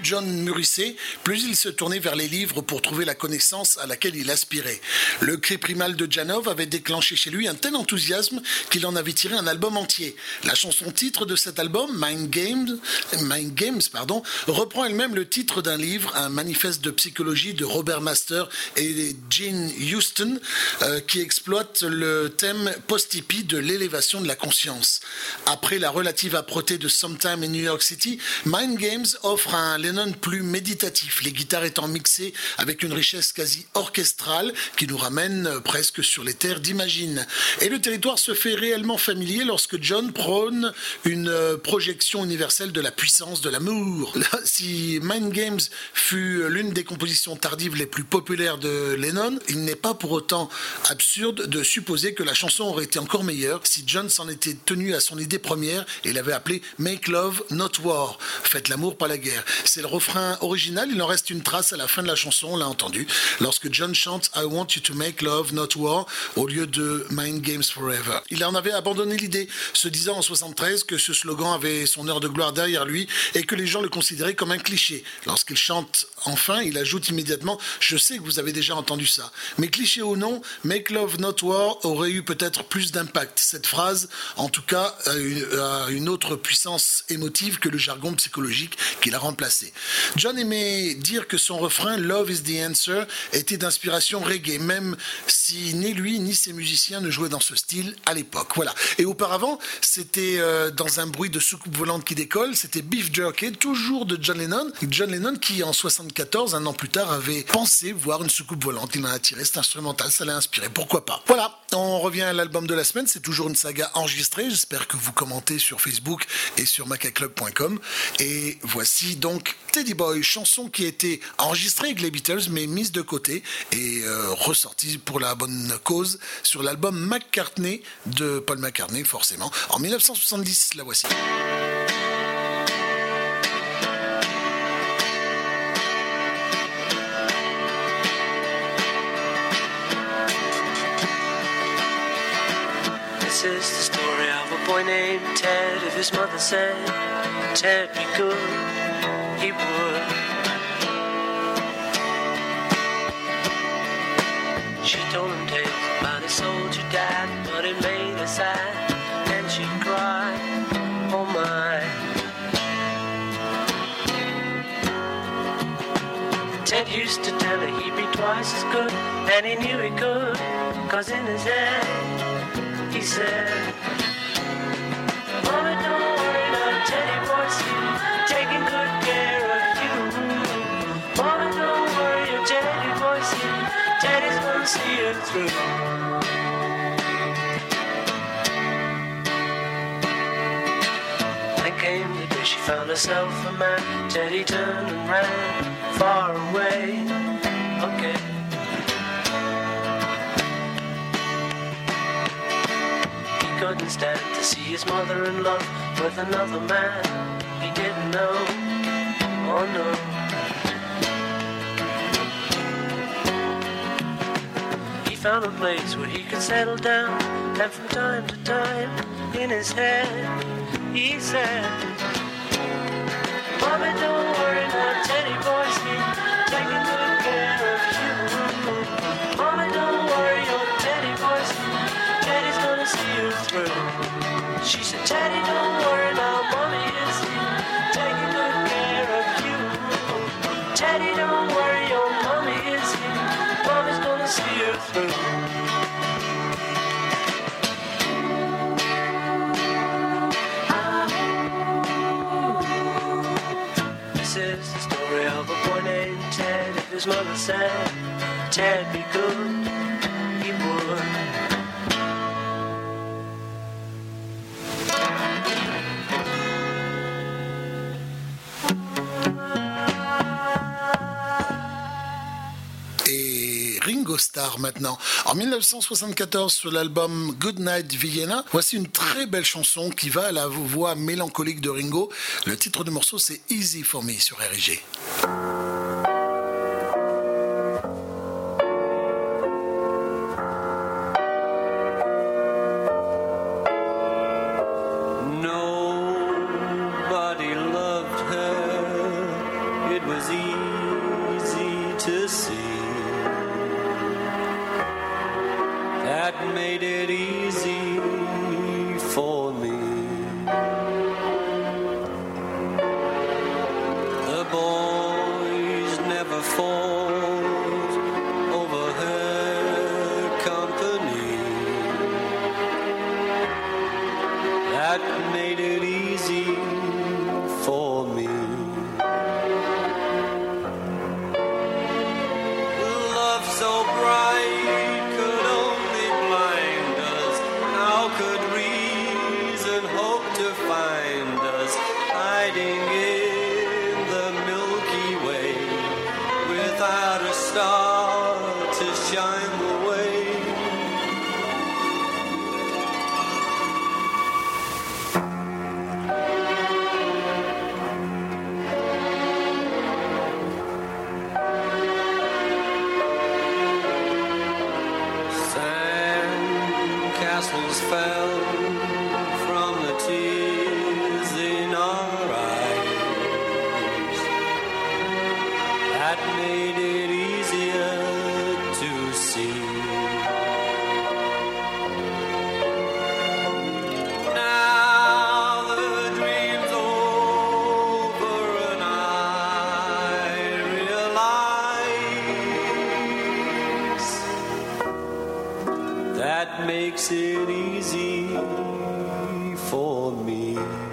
John mûrissait, plus il se tournait vers les livres pour trouver la connaissance à laquelle il aspirait. Le cri primal de Janov avait déclenché chez lui un tel enthousiasme qu'il en avait tiré un album entier. La chanson titre de cet album, Mind Games, reprend elle-même le titre d'un livre, un manifeste de psychologie de Robert Master et Gene Houston, qui exploite le thème post-hippie de l'élévation de la conscience. Après la relative âpreté de Sometime in New York City, Mind Games offre un Lennon plus méditatif, les guitares étant mixées avec une richesse quasi orchestrale qui nous ramène presque sur les terres d'Imagine. Et le territoire se fait réellement familier lorsque John prône une projection universelle de la puissance de l'amour. Si Mind Games fut l'une des compositions tardives les plus populaires de Lennon, il n'est pas pour autant absurde de supposer que la chanson aurait été encore meilleure si John s'en était tenu à son idée première et l'avait appelée Make Love Not War, faites l'amour pas la guerre. C'est le refrain original, il en reste une trace à la fin de la chanson, on l'a entendu, lorsque John chante I want you to make love not war au lieu de Mind Games Forever. Il en avait abandonné l'idée, se disant en 73 que ce slogan avait son heure de gloire derrière lui et que les gens le considéraient comme un cliché. Lorsqu'il chante enfin, il ajoute immédiatement « Je sais que vous avez déjà entendu ça ». Mais cliché ou non, « Make Love Not War » aurait eu peut-être plus d'impact. Cette phrase, en tout cas, a une autre puissance émotive que le jargon psychologique qui l'a remplacé. John aimait dire que son refrain « Love is the answer » était d'inspiration reggae, même si ni lui ni ses musiciens ne jouaient dans ce style à l'époque. Voilà. Et auparavant, c'était dans un bruit de soucoupe volante qui décolle, c'était Beef Jerky, toujours de John Lennon. John Lennon qui, en 74, un an plus tard, avait pensé voir une soucoupe volante. Il en a tiré, c'est instrumental, ça l'a inspiré. Pourquoi pas? Voilà, on revient à l'album de la semaine. C'est toujours une saga enregistrée. J'espère que vous commentez sur Facebook et sur macaclub.com. Et voici donc Teddy Boy, chanson qui a été enregistrée avec les Beatles, mais mise de côté et ressortie pour la bonne cause sur l'album McCartney de Paul McCartney, forcément. En 1970, la voici. This is the story of a boy named Ted. If his mother said Ted be good, he would. She told him tales about his soldier dad, but it made her sad, and she cried, oh my. Ted used to tell her he'd be twice as good, and he knew he could, 'cause in his head he said, Mama, don't worry, now Teddy boy's here, taking good care of you. Mama, don't worry, your Teddy boy's here, Teddy's gonna see you through. Then came the day she found herself a man. Teddy turned and ran far away. Okay. Couldn't stand to see his mother in love with another man he didn't know. Oh no. He found a place where he could settle down, and from time to time in his head he said, Mommy, don't worry, now Teddy boy's here, taking good care of you. Mommy, don't worry, your Teddy boy's here, Teddy's gonna see you through. She said, Teddy, don't worry, now Mommy is here, taking good care of you. Teddy, don't worry, your Mommy is here, Mommy's gonna see you through. This is the story of a boy named Ted. If his mother said Ted be good, he would. Ringo Starr maintenant. En 1974, sur l'album Good Night Vienna, voici une très belle chanson qui va à la voix mélancolique de Ringo. Le titre du morceau, c'est Easy for Me sur RG. Nobody loved her, it that made it easy for me. The boys never fought over her company. That made it easy for me. Love so bright could only blind us. How could reason hope to find us hiding in the Milky Way without a star to shine the way? Castles fell from the tears in our eyes. That made it easier to see. Now the dream's over and I realize that makes it easy for me.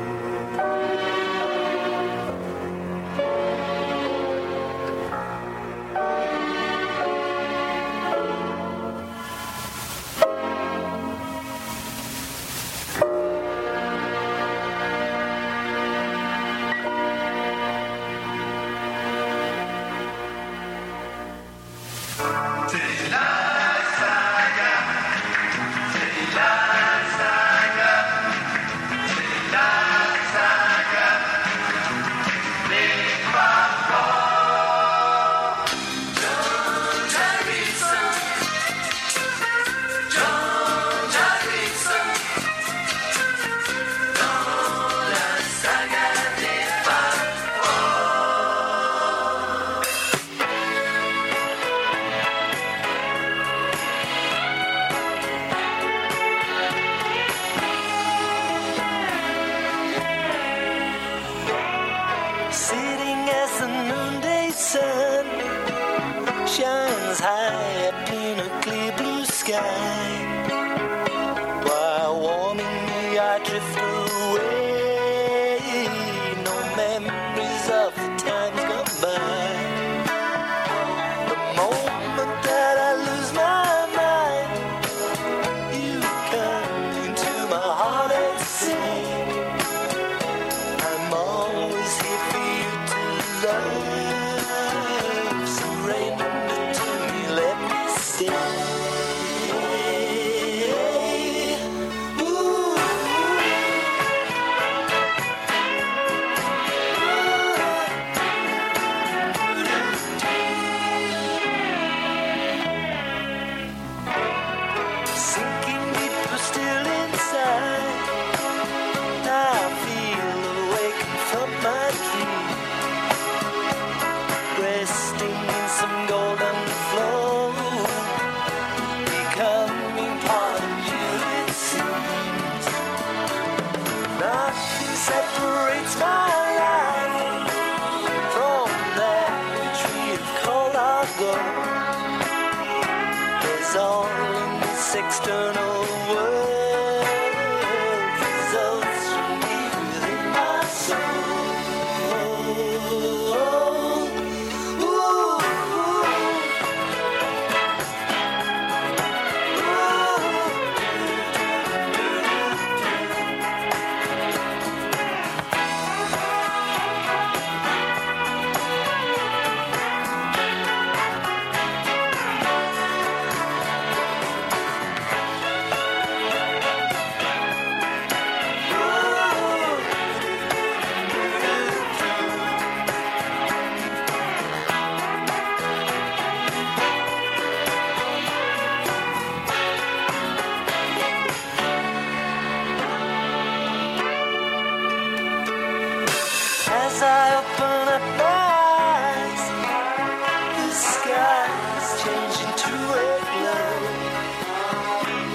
Sitting as the noonday sun shines high up in a clear blue sky, while warming me I drift away. No memories of the times gone by. The moment that I lose my mind, you come into my heart and say, I'm always here for you to love. Surrender to me, let me stay. Ooh. Sinking deeper still inside, I feel awakened from my dream, resting in some golden flow, becoming part of you it seems. Nothing separates my life from that tree of cold gold. There's all in this external world results from me within my soul. Ooh. As I open up my eyes, the sky is changing to a glow.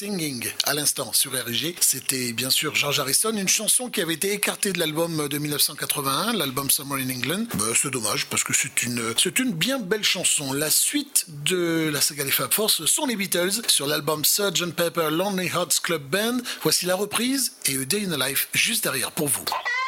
Singing à l'instant sur RG. C'était bien sûr George Harrison, une chanson qui avait été écartée de l'album de 1981, l'album Summer in England. C'est dommage parce que c'est une bien belle chanson. La suite de la saga des Fab Four, ce sont les Beatles sur l'album Sgt. Pepper Lonely Hearts Club Band. Voici la reprise et A Day in a Life juste derrière pour vous.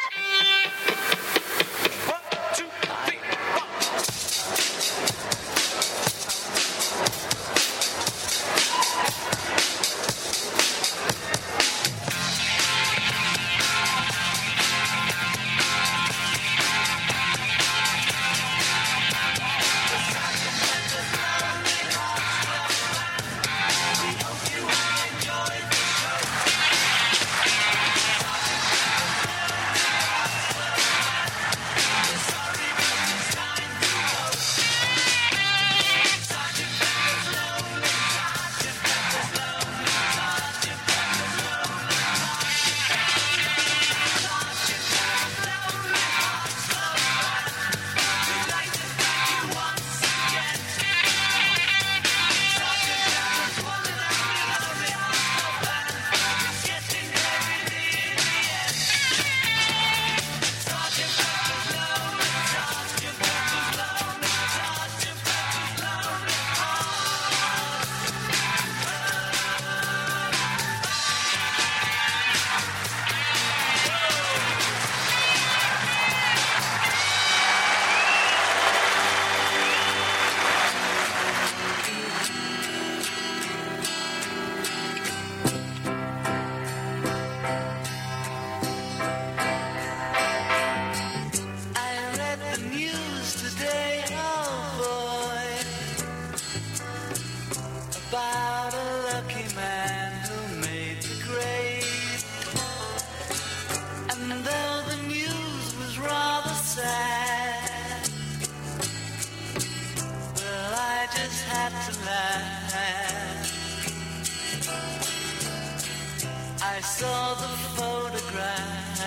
I saw the photograph.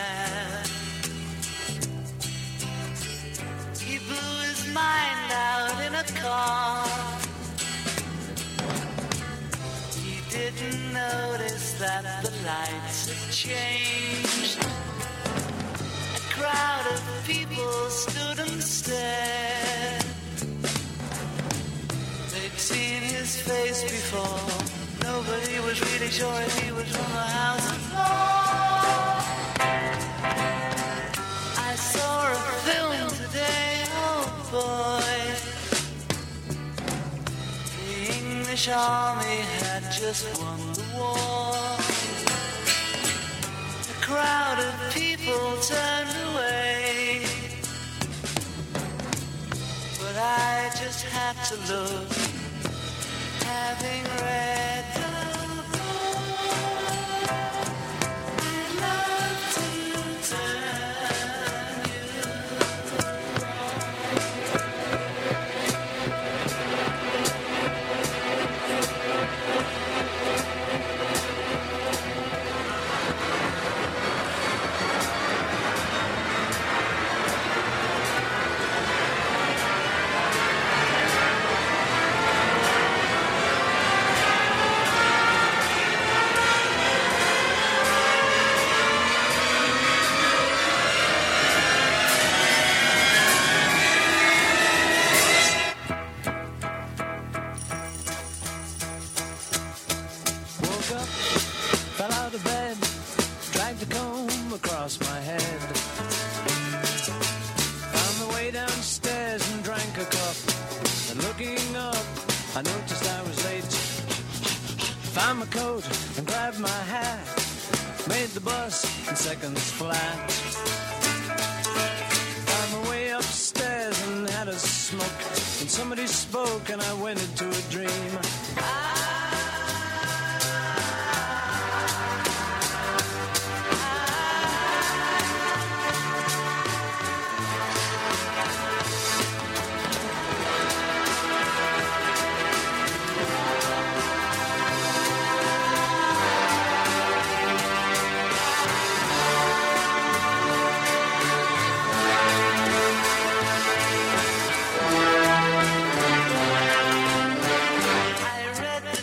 He blew his mind out in a car. He didn't notice that the lights had changed. A crowd of people stood and stared. They'd seen his face before. Nobody was really sure if he was from the house of law. I saw a film today, oh boy. The English army had just won the war. A crowd of people turned away, but I just had to look. Having read the book, I'd love to turn you my head. Found my way downstairs and drank a cup. And looking up, I noticed I was late. Found my coat and grabbed my hat. Made the bus in seconds flat. Found my way upstairs and had a smoke. And somebody spoke and I went into a dream. I read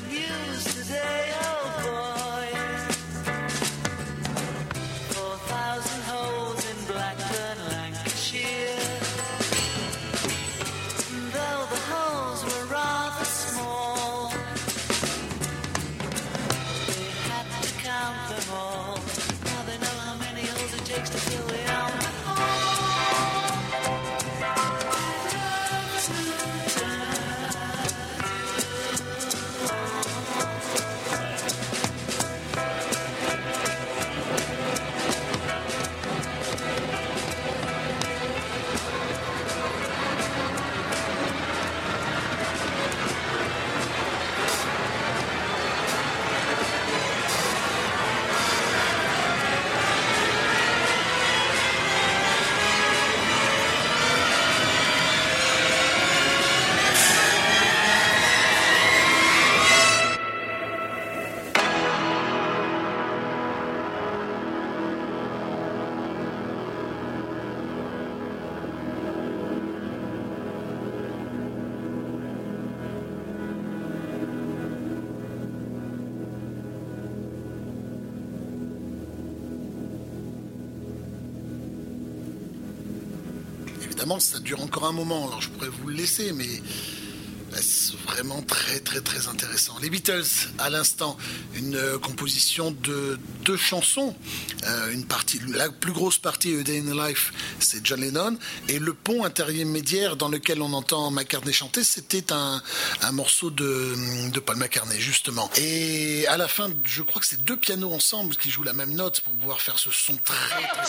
évidemment, ça dure encore un moment, alors je pourrais vous le laisser, mais c'est vraiment très très très intéressant. Les Beatles, à l'instant, une composition de 2 chansons. Une partie, la plus grosse partie, A Day in the Life, c'est John Lennon, et le pont intermédiaire dans lequel on entend McCartney chanter, c'était un morceau de Paul McCartney, justement. Et à la fin, je crois que c'est 2 pianos ensemble qui jouent la même note pour pouvoir faire ce son très très...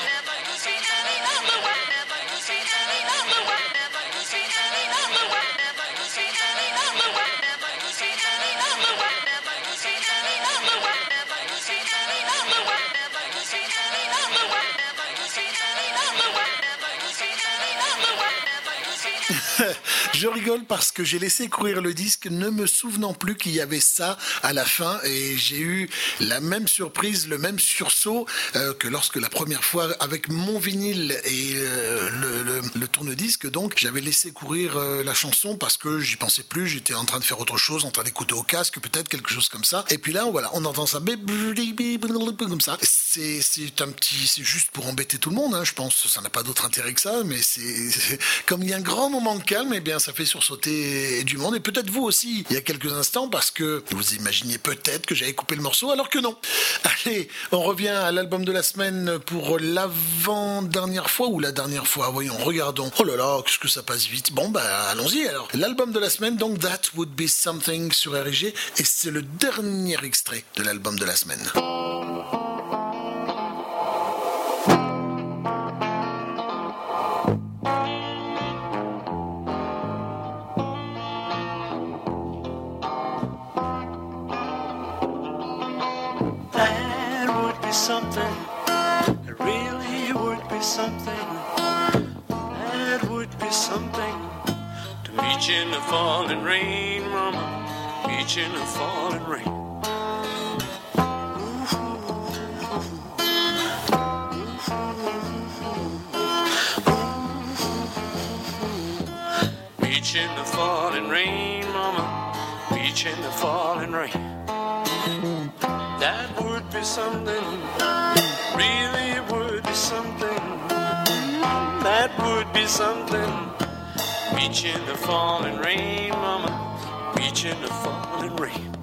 Je rigole parce que j'ai laissé courir le disque, ne me souvenant plus qu'il y avait ça à la fin, et j'ai eu la même surprise, le même sursaut que lorsque la première fois, avec mon vinyle et le tourne-disque, donc j'avais laissé courir la chanson parce que j'y pensais plus, j'étais en train de faire autre chose, en train d'écouter au casque, peut-être quelque chose comme ça. Et puis là, voilà, on entend ça comme ça. C'est juste pour embêter tout le monde, hein, je pense. Ça n'a pas d'autre intérêt que ça, mais c'est comme il y a un grand moment de calme, eh bien ça fait sursauter du monde, et peut-être vous aussi il y a quelques instants, parce que vous imaginiez peut-être que j'avais coupé le morceau, alors que non. Allez, on revient à l'album de la semaine pour l'avant-dernière fois, ou la dernière fois, voyons, regardons. Oh là là, qu'est-ce que ça passe vite. Bon bah allons-y alors. L'album de la semaine, donc That Would Be Something sur RG, et c'est le dernier extrait de l'album de la semaine. Something, it really would be something. That would be something to meet you in the falling rain, mama. Meet you in the falling rain. Meet you in the falling rain, mama. Meet you in the falling rain. That would be something, really would be something. That would be something. Meet you in the falling rain, mama. Meet you in the falling rain.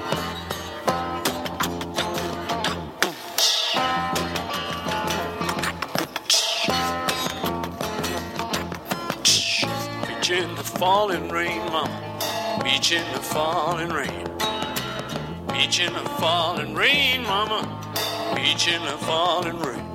Meet you in the falling rain, mama. Meet you in the falling rain. Beach in the falling rain, mama. Beach in the falling rain.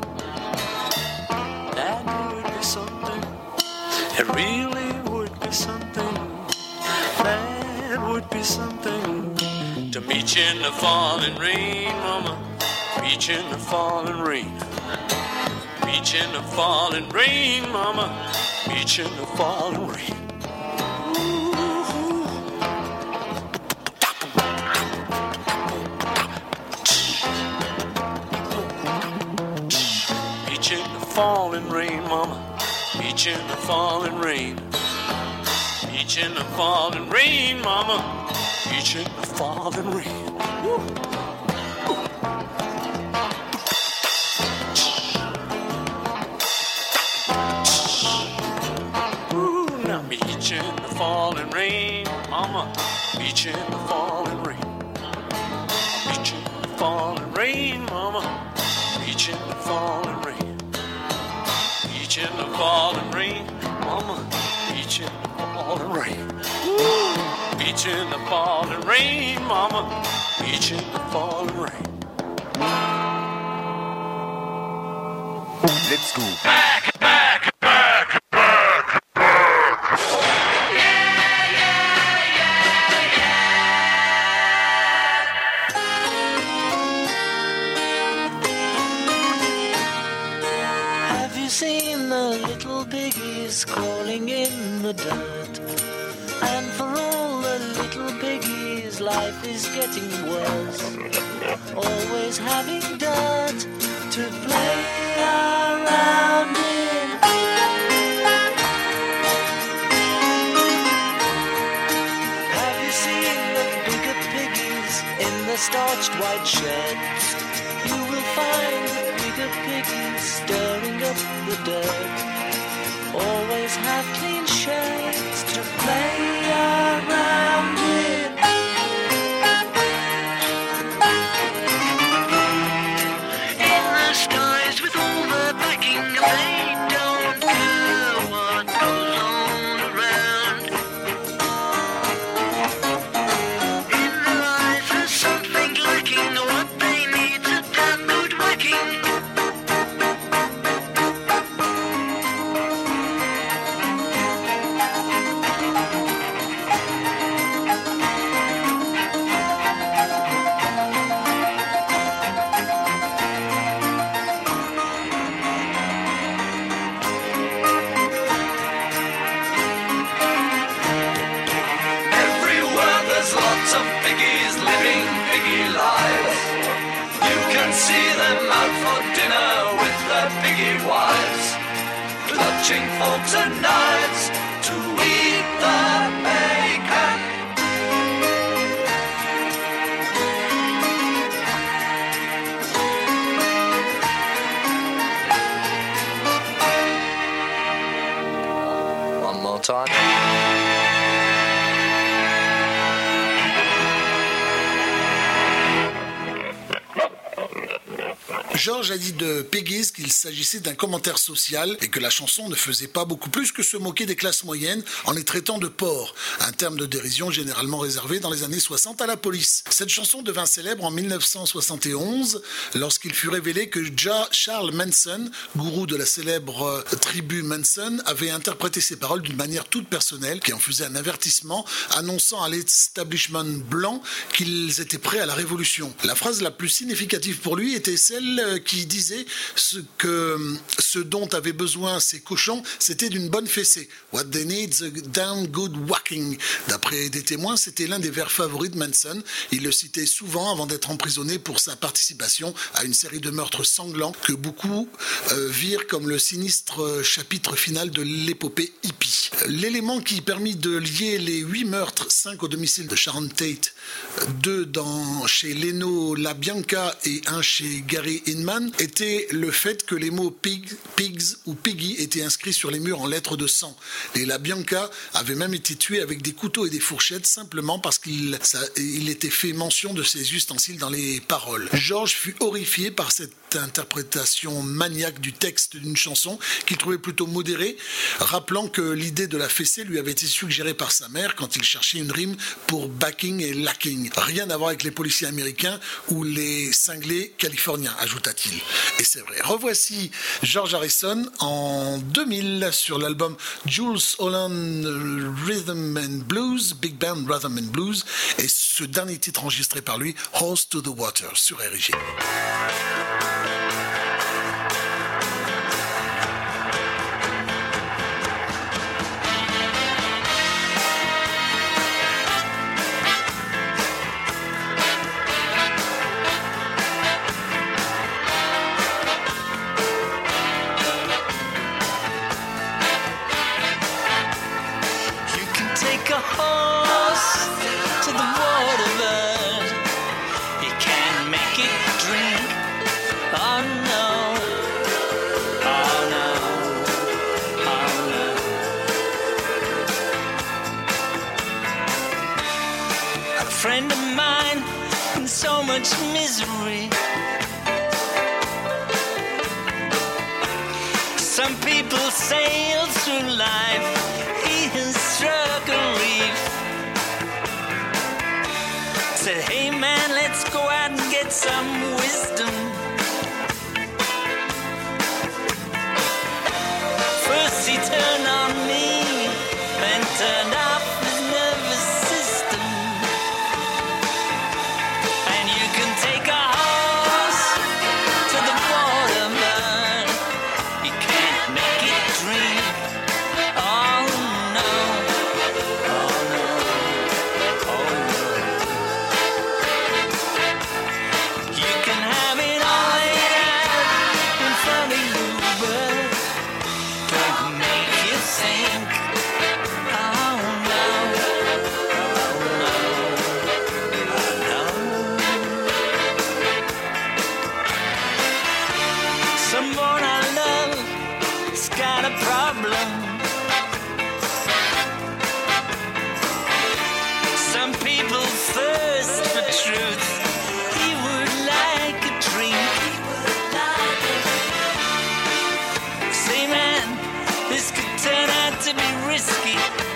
That would be something. It really would be something. That would be something. To meet you in the falling rain, mama. Beach in the falling rain. Beach in the falling rain, mama. Beach in the falling rain. Falling rain, mama. Beach in the falling rain. Beach in the falling rain, mama. Beach in the falling rain. Woo. Ooh, now beach in the falling rain, mama. Beach in the falling rain. Beach in the falling rain, mama. Beach in the falling rain. Beach in the falling rain, mama. Beach in the falling rain. Woo. Beach in the falling rain, mama. Beach in the falling rain. Let's go back, back, back, back, back. Have you seen the little piggies crawling in the dirt? And for all the little piggies, life is getting worse. Always having dirt to play around in. Have you seen the bigger piggies in the starched white sheds? You will find the bigger piggies stirring up the dirt. always have clean shades to play around with. In the skies with all the backing, they don't care what goes on around. In their eyes there's something lacking, what they need's a damn good whacking. Everywhere there's lots of piggies living piggy lives. You can see them out for dinner with their piggy wives, clutching forks and knives to eat the bacon. One more time. George a dit de Peggy's qu'il s'agissait d'un commentaire social et que la chanson ne faisait pas beaucoup plus que se moquer des classes moyennes en les traitant de porcs, un terme de dérision généralement réservé dans les années 60 à la police. Cette chanson devint célèbre en 1971 lorsqu'il fut révélé que Charles Manson, gourou de la célèbre tribu Manson, avait interprété ses paroles d'une manière toute personnelle qui en faisait un avertissement annonçant à l'establishment blanc qu'ils étaient prêts à la révolution. La phrase la plus significative pour lui était celle qui disait ce dont avaient besoin ces cochons, c'était d'une bonne fessée. What they need's a damn good whacking. D'après des témoins, c'était l'un des vers favoris de Manson. Il le citait souvent avant d'être emprisonné pour sa participation à une série de meurtres sanglants que beaucoup virent comme le sinistre chapitre final de l'épopée hippie. L'élément qui permit de lier les 8 meurtres, 5 au domicile de Sharon Tate, 2 chez Leno LaBianca et 1 chez Gary Inman, était le fait que les mots pigs ou piggy étaient inscrits sur les murs en lettres de sang. Les LaBianca avaient même été tués avec des couteaux et des fourchettes simplement parce qu'il était fait mention de ces ustensiles dans les paroles. George fut horrifié par cette interprétation maniaque du texte d'une chanson qu'il trouvait plutôt modérée, rappelant que l'idée de la fessée lui avait été suggérée par sa mère quand il cherchait une rime pour backing et lacking. Rien à voir avec les policiers américains ou les cinglés californiens, ajouta-t-il. Et c'est vrai. Revoici George Harrison en 2000 sur l'album Jules Holland Rhythm and Blues, Big Band Rhythm and Blues, et ce dernier titre enregistré par lui, Horse to the Water, sur RIG. Take a horse to the water, but you can't make it drink. Oh no, oh no, oh no. A friend of mine in so much misery. Some people sail through life. He has struck a reef. Said, hey man, let's go out and get some wisdom. First he turned on me, then turned off his nervous system. And you can take a horse to the water, but you can't make it drink. whiskey.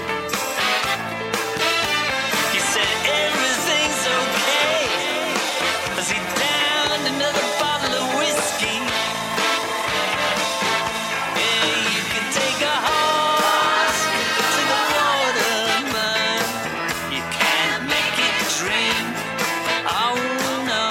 He said everything's okay as he downed another bottle of whiskey. Yeah, you can take a horse to the water, man. You can't make it dream. Oh no.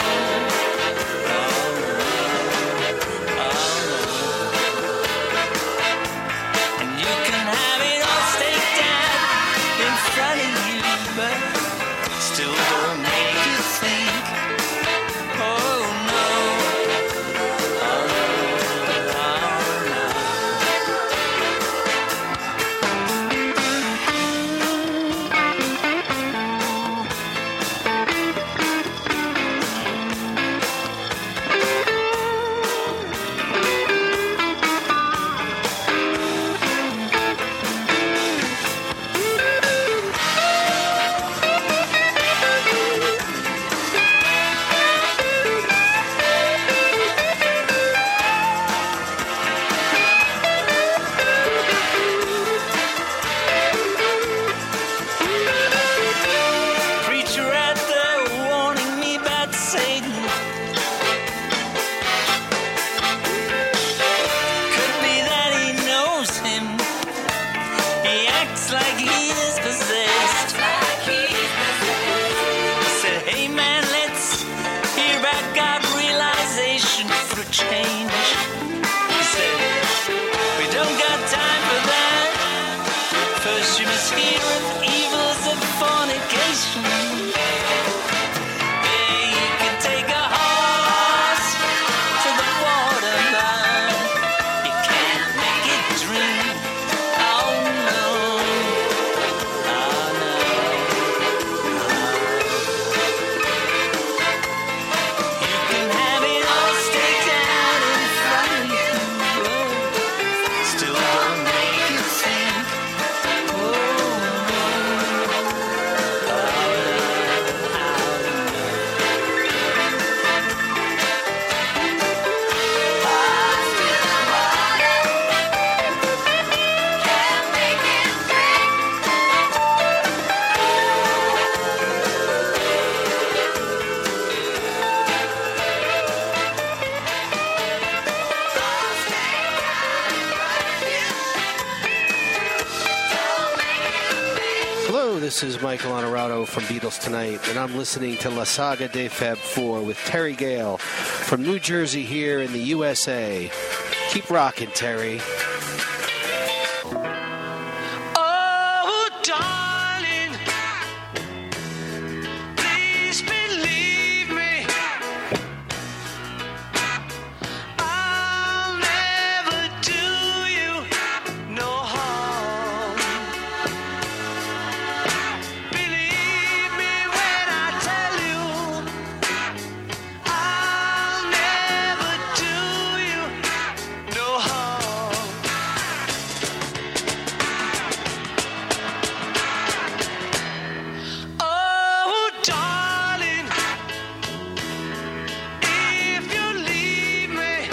And you can have it all staked out in front of you, but still don't make you think. Oh no. Oh no. Preacher out there warning me about Satan. Could be that he knows him. He acts like he is possessed. Said, hey man, let's hear about God realization for a change. He said, we don't got time for that. First you must hear of evils of fornication. Yeah, you can take a horse to the water, man. You can't make it dream. Oh no. Oh no. You can have it all staked out in front of you, but still don't make you think. Oh no. Hello, this is Michael Honorado from Beatles Tonight, and I'm listening to La Saga de Fab 4 with Terry Gale from New Jersey here in the USA. Keep rocking, Terry. Oh, darling, please believe me. I'll never do you no harm. Believe me when I tell you, I'll never do you no harm. Oh, darling, if you leave me,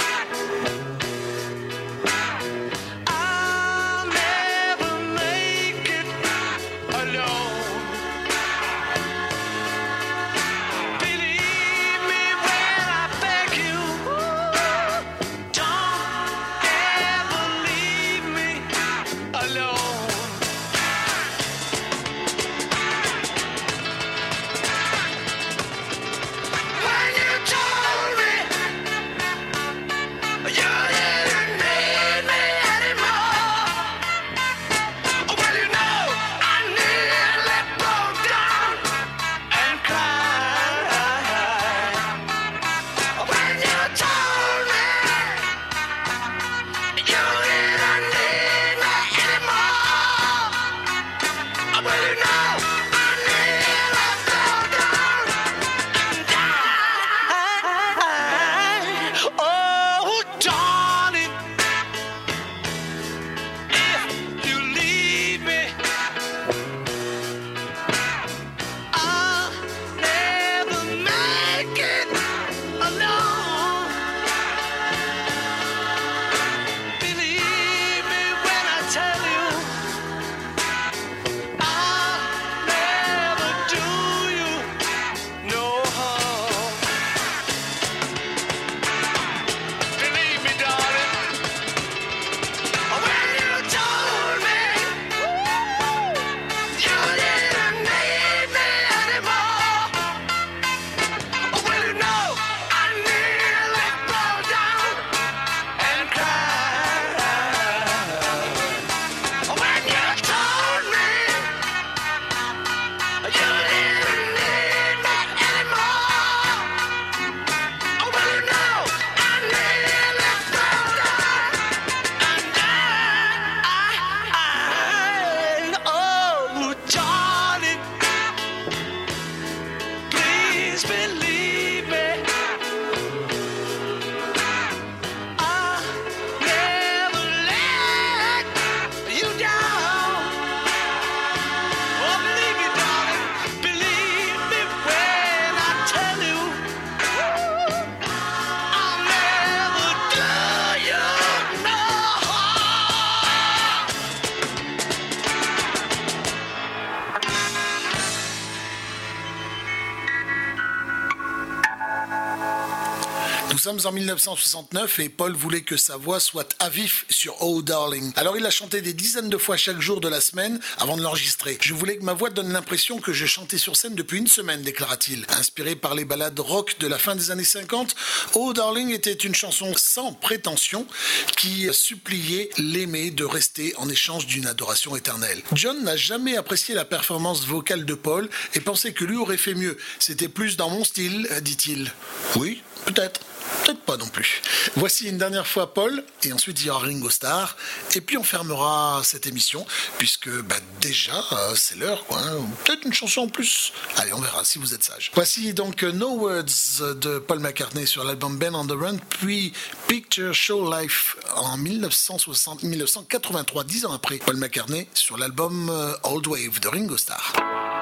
I'll never make it alone. Believe me when I beg you, don't ever leave me alone. When you told me you didn't need me anymore, well, you know, I nearly broke down and cried. When you told me you didn't need me anymore, well, you know, I nearly broke down and died. Oh, darling, if you leave me, I'll never make it alone. Believe me when I tell you, sommes en 1969 et Paul voulait que sa voix soit à vif sur Oh Darling. Alors il a chanté des dizaines de fois chaque jour de la semaine avant de l'enregistrer. Je voulais que ma voix donne l'impression que je chantais sur scène depuis une semaine, déclara-t-il. Inspiré par les ballades rock de la fin des années 50, Oh Darling était une chanson sans prétention qui suppliait l'aimer de rester en échange d'une adoration éternelle. John n'a jamais apprécié la performance vocale de Paul et pensait que lui aurait fait mieux. C'était plus dans mon style, dit-il. Oui, peut-être pas non plus. Voici une dernière fois Paul, et ensuite il y aura Ringo Starr, et puis on fermera cette émission, puisque déjà, c'est l'heure, quoi. Hein. Peut-être une chanson en plus. Allez, on verra si vous êtes sage. Voici donc No Words de Paul McCartney sur l'album Ben on the Run, puis Picture Show Life en 1983, 10 ans après Paul McCartney, sur l'album Old Wave de Ringo Starr.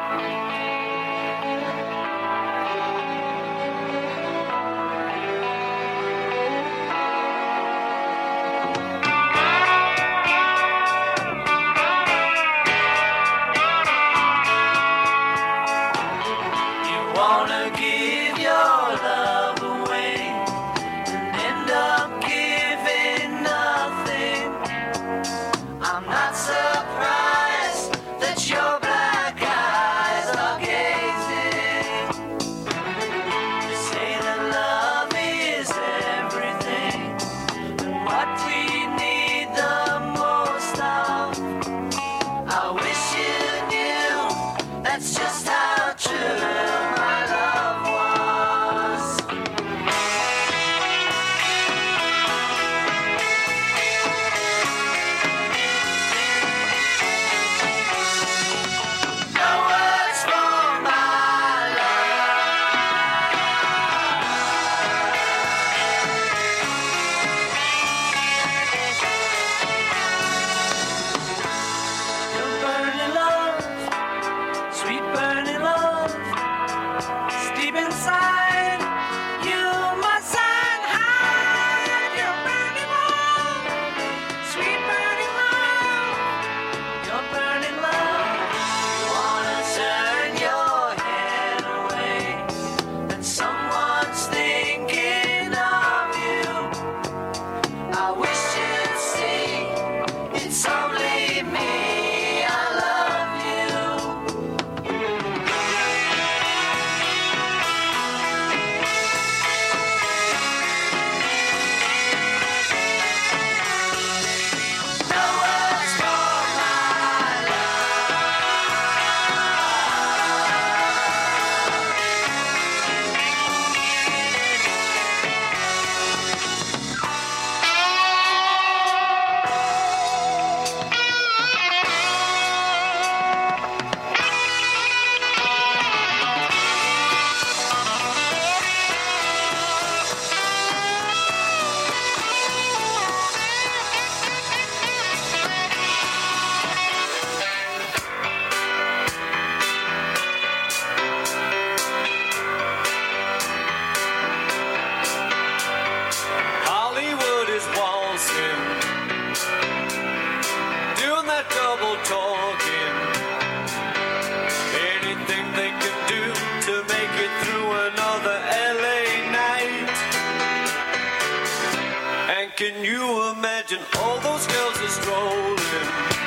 Can you imagine all those girls are strolling?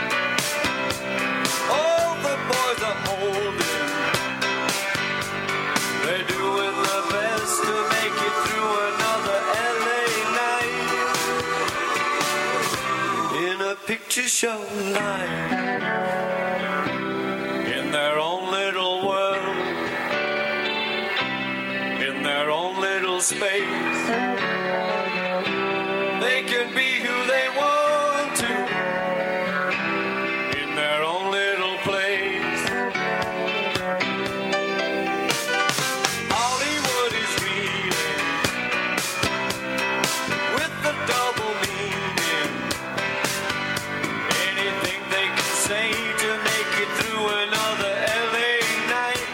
All the boys are holding. They're doing their best to make it through another LA night in a picture show line, in their own little world, in their own little space. They can be who they want to in their own little place. Hollywood is reeling with the double meaning. Anything they can say to make it through another LA night.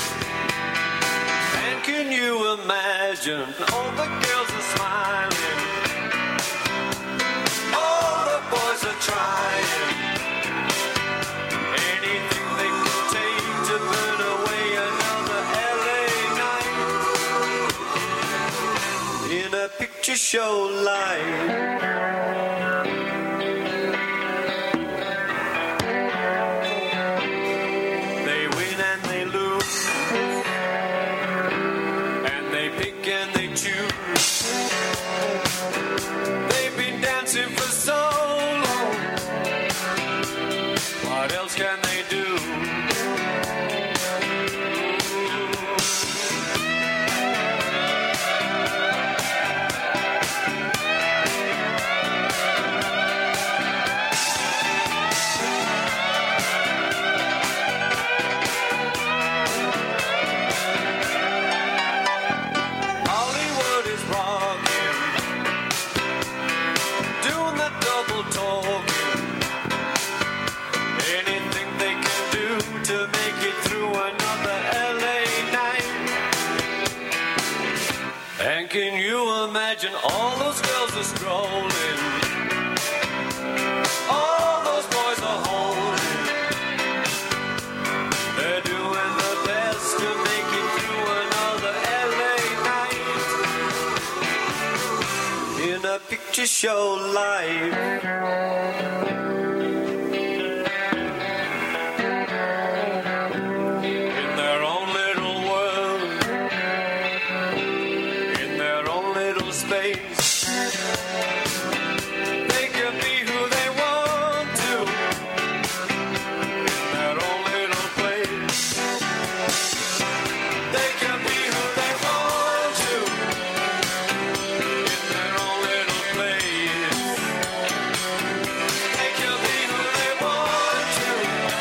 And can you imagine all the girls are smiling? Trying anything they can take to burn away another LA night in a show live. They win and they lose, and they pick and they choose. They've been dancing for so long. What else can they do? Hollywood is rocking, doing the double talking. Anything they can do to make it through another LA night. And can you imagine all those girls are strolling? All those boys are holding. They're doing the best to make it through another LA night. In a picture show live. In their own little world, in their own little space, they can be who they want to. In their own little place, they can be who they want to. In their own little place, they can be who they want to.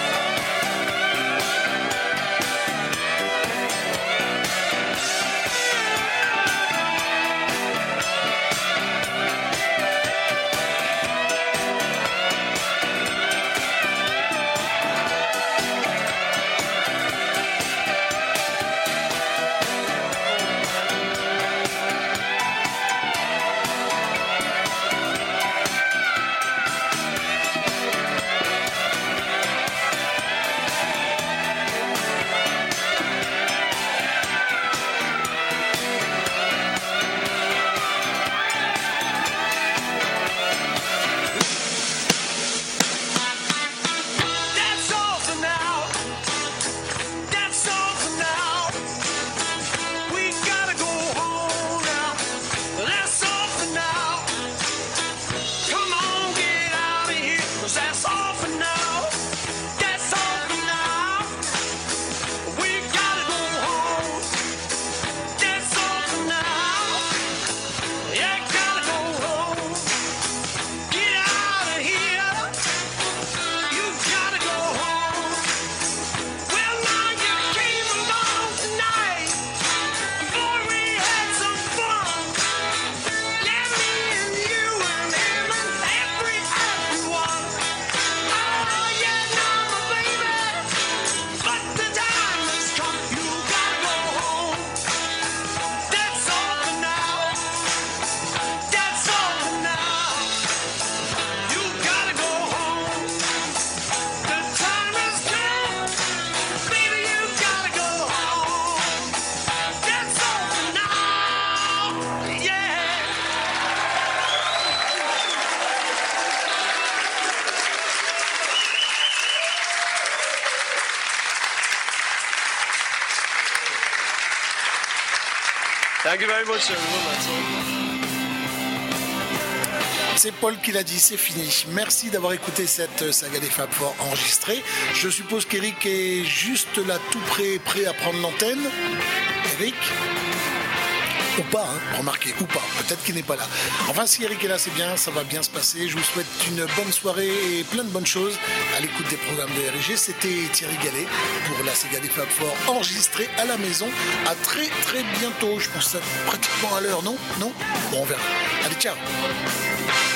That's all for now. That's all for now. We gotta go home now. That's all for now. Come on, get out of here, 'cause that's all for now. That's all for now. We gotta go home. That's all for now. Yeah, gotta go home. Get out of here. You gotta go home. Well, now you came along tonight. Boy, we had some fun. Let me and you and him and everyone. Oh, yeah, now, baby. But the time has come. You gotta go home. That's all for now. That's all for now. You gotta go home. The time has come, baby, you gotta go home. That's all for now, yeah. Thank you very much, everyone. That's all. C'est Paul qui l'a dit, c'est fini. Merci d'avoir écouté cette saga des Fab Four enregistrée. Je suppose qu'Eric est juste là tout prêt à prendre l'antenne. Eric ? Ou pas, hein, remarquez, ou pas, peut-être qu'il n'est pas là. Enfin, si Eric est là, c'est bien, ça va bien se passer. Je vous souhaite une bonne soirée et plein de bonnes choses à l'écoute des programmes de RG. C'était Thierry Gallet pour la saga des Fab Four enregistrée à la maison. À très très bientôt, je pense pratiquement à l'heure, non ? Bon, on verra. Allez, ciao.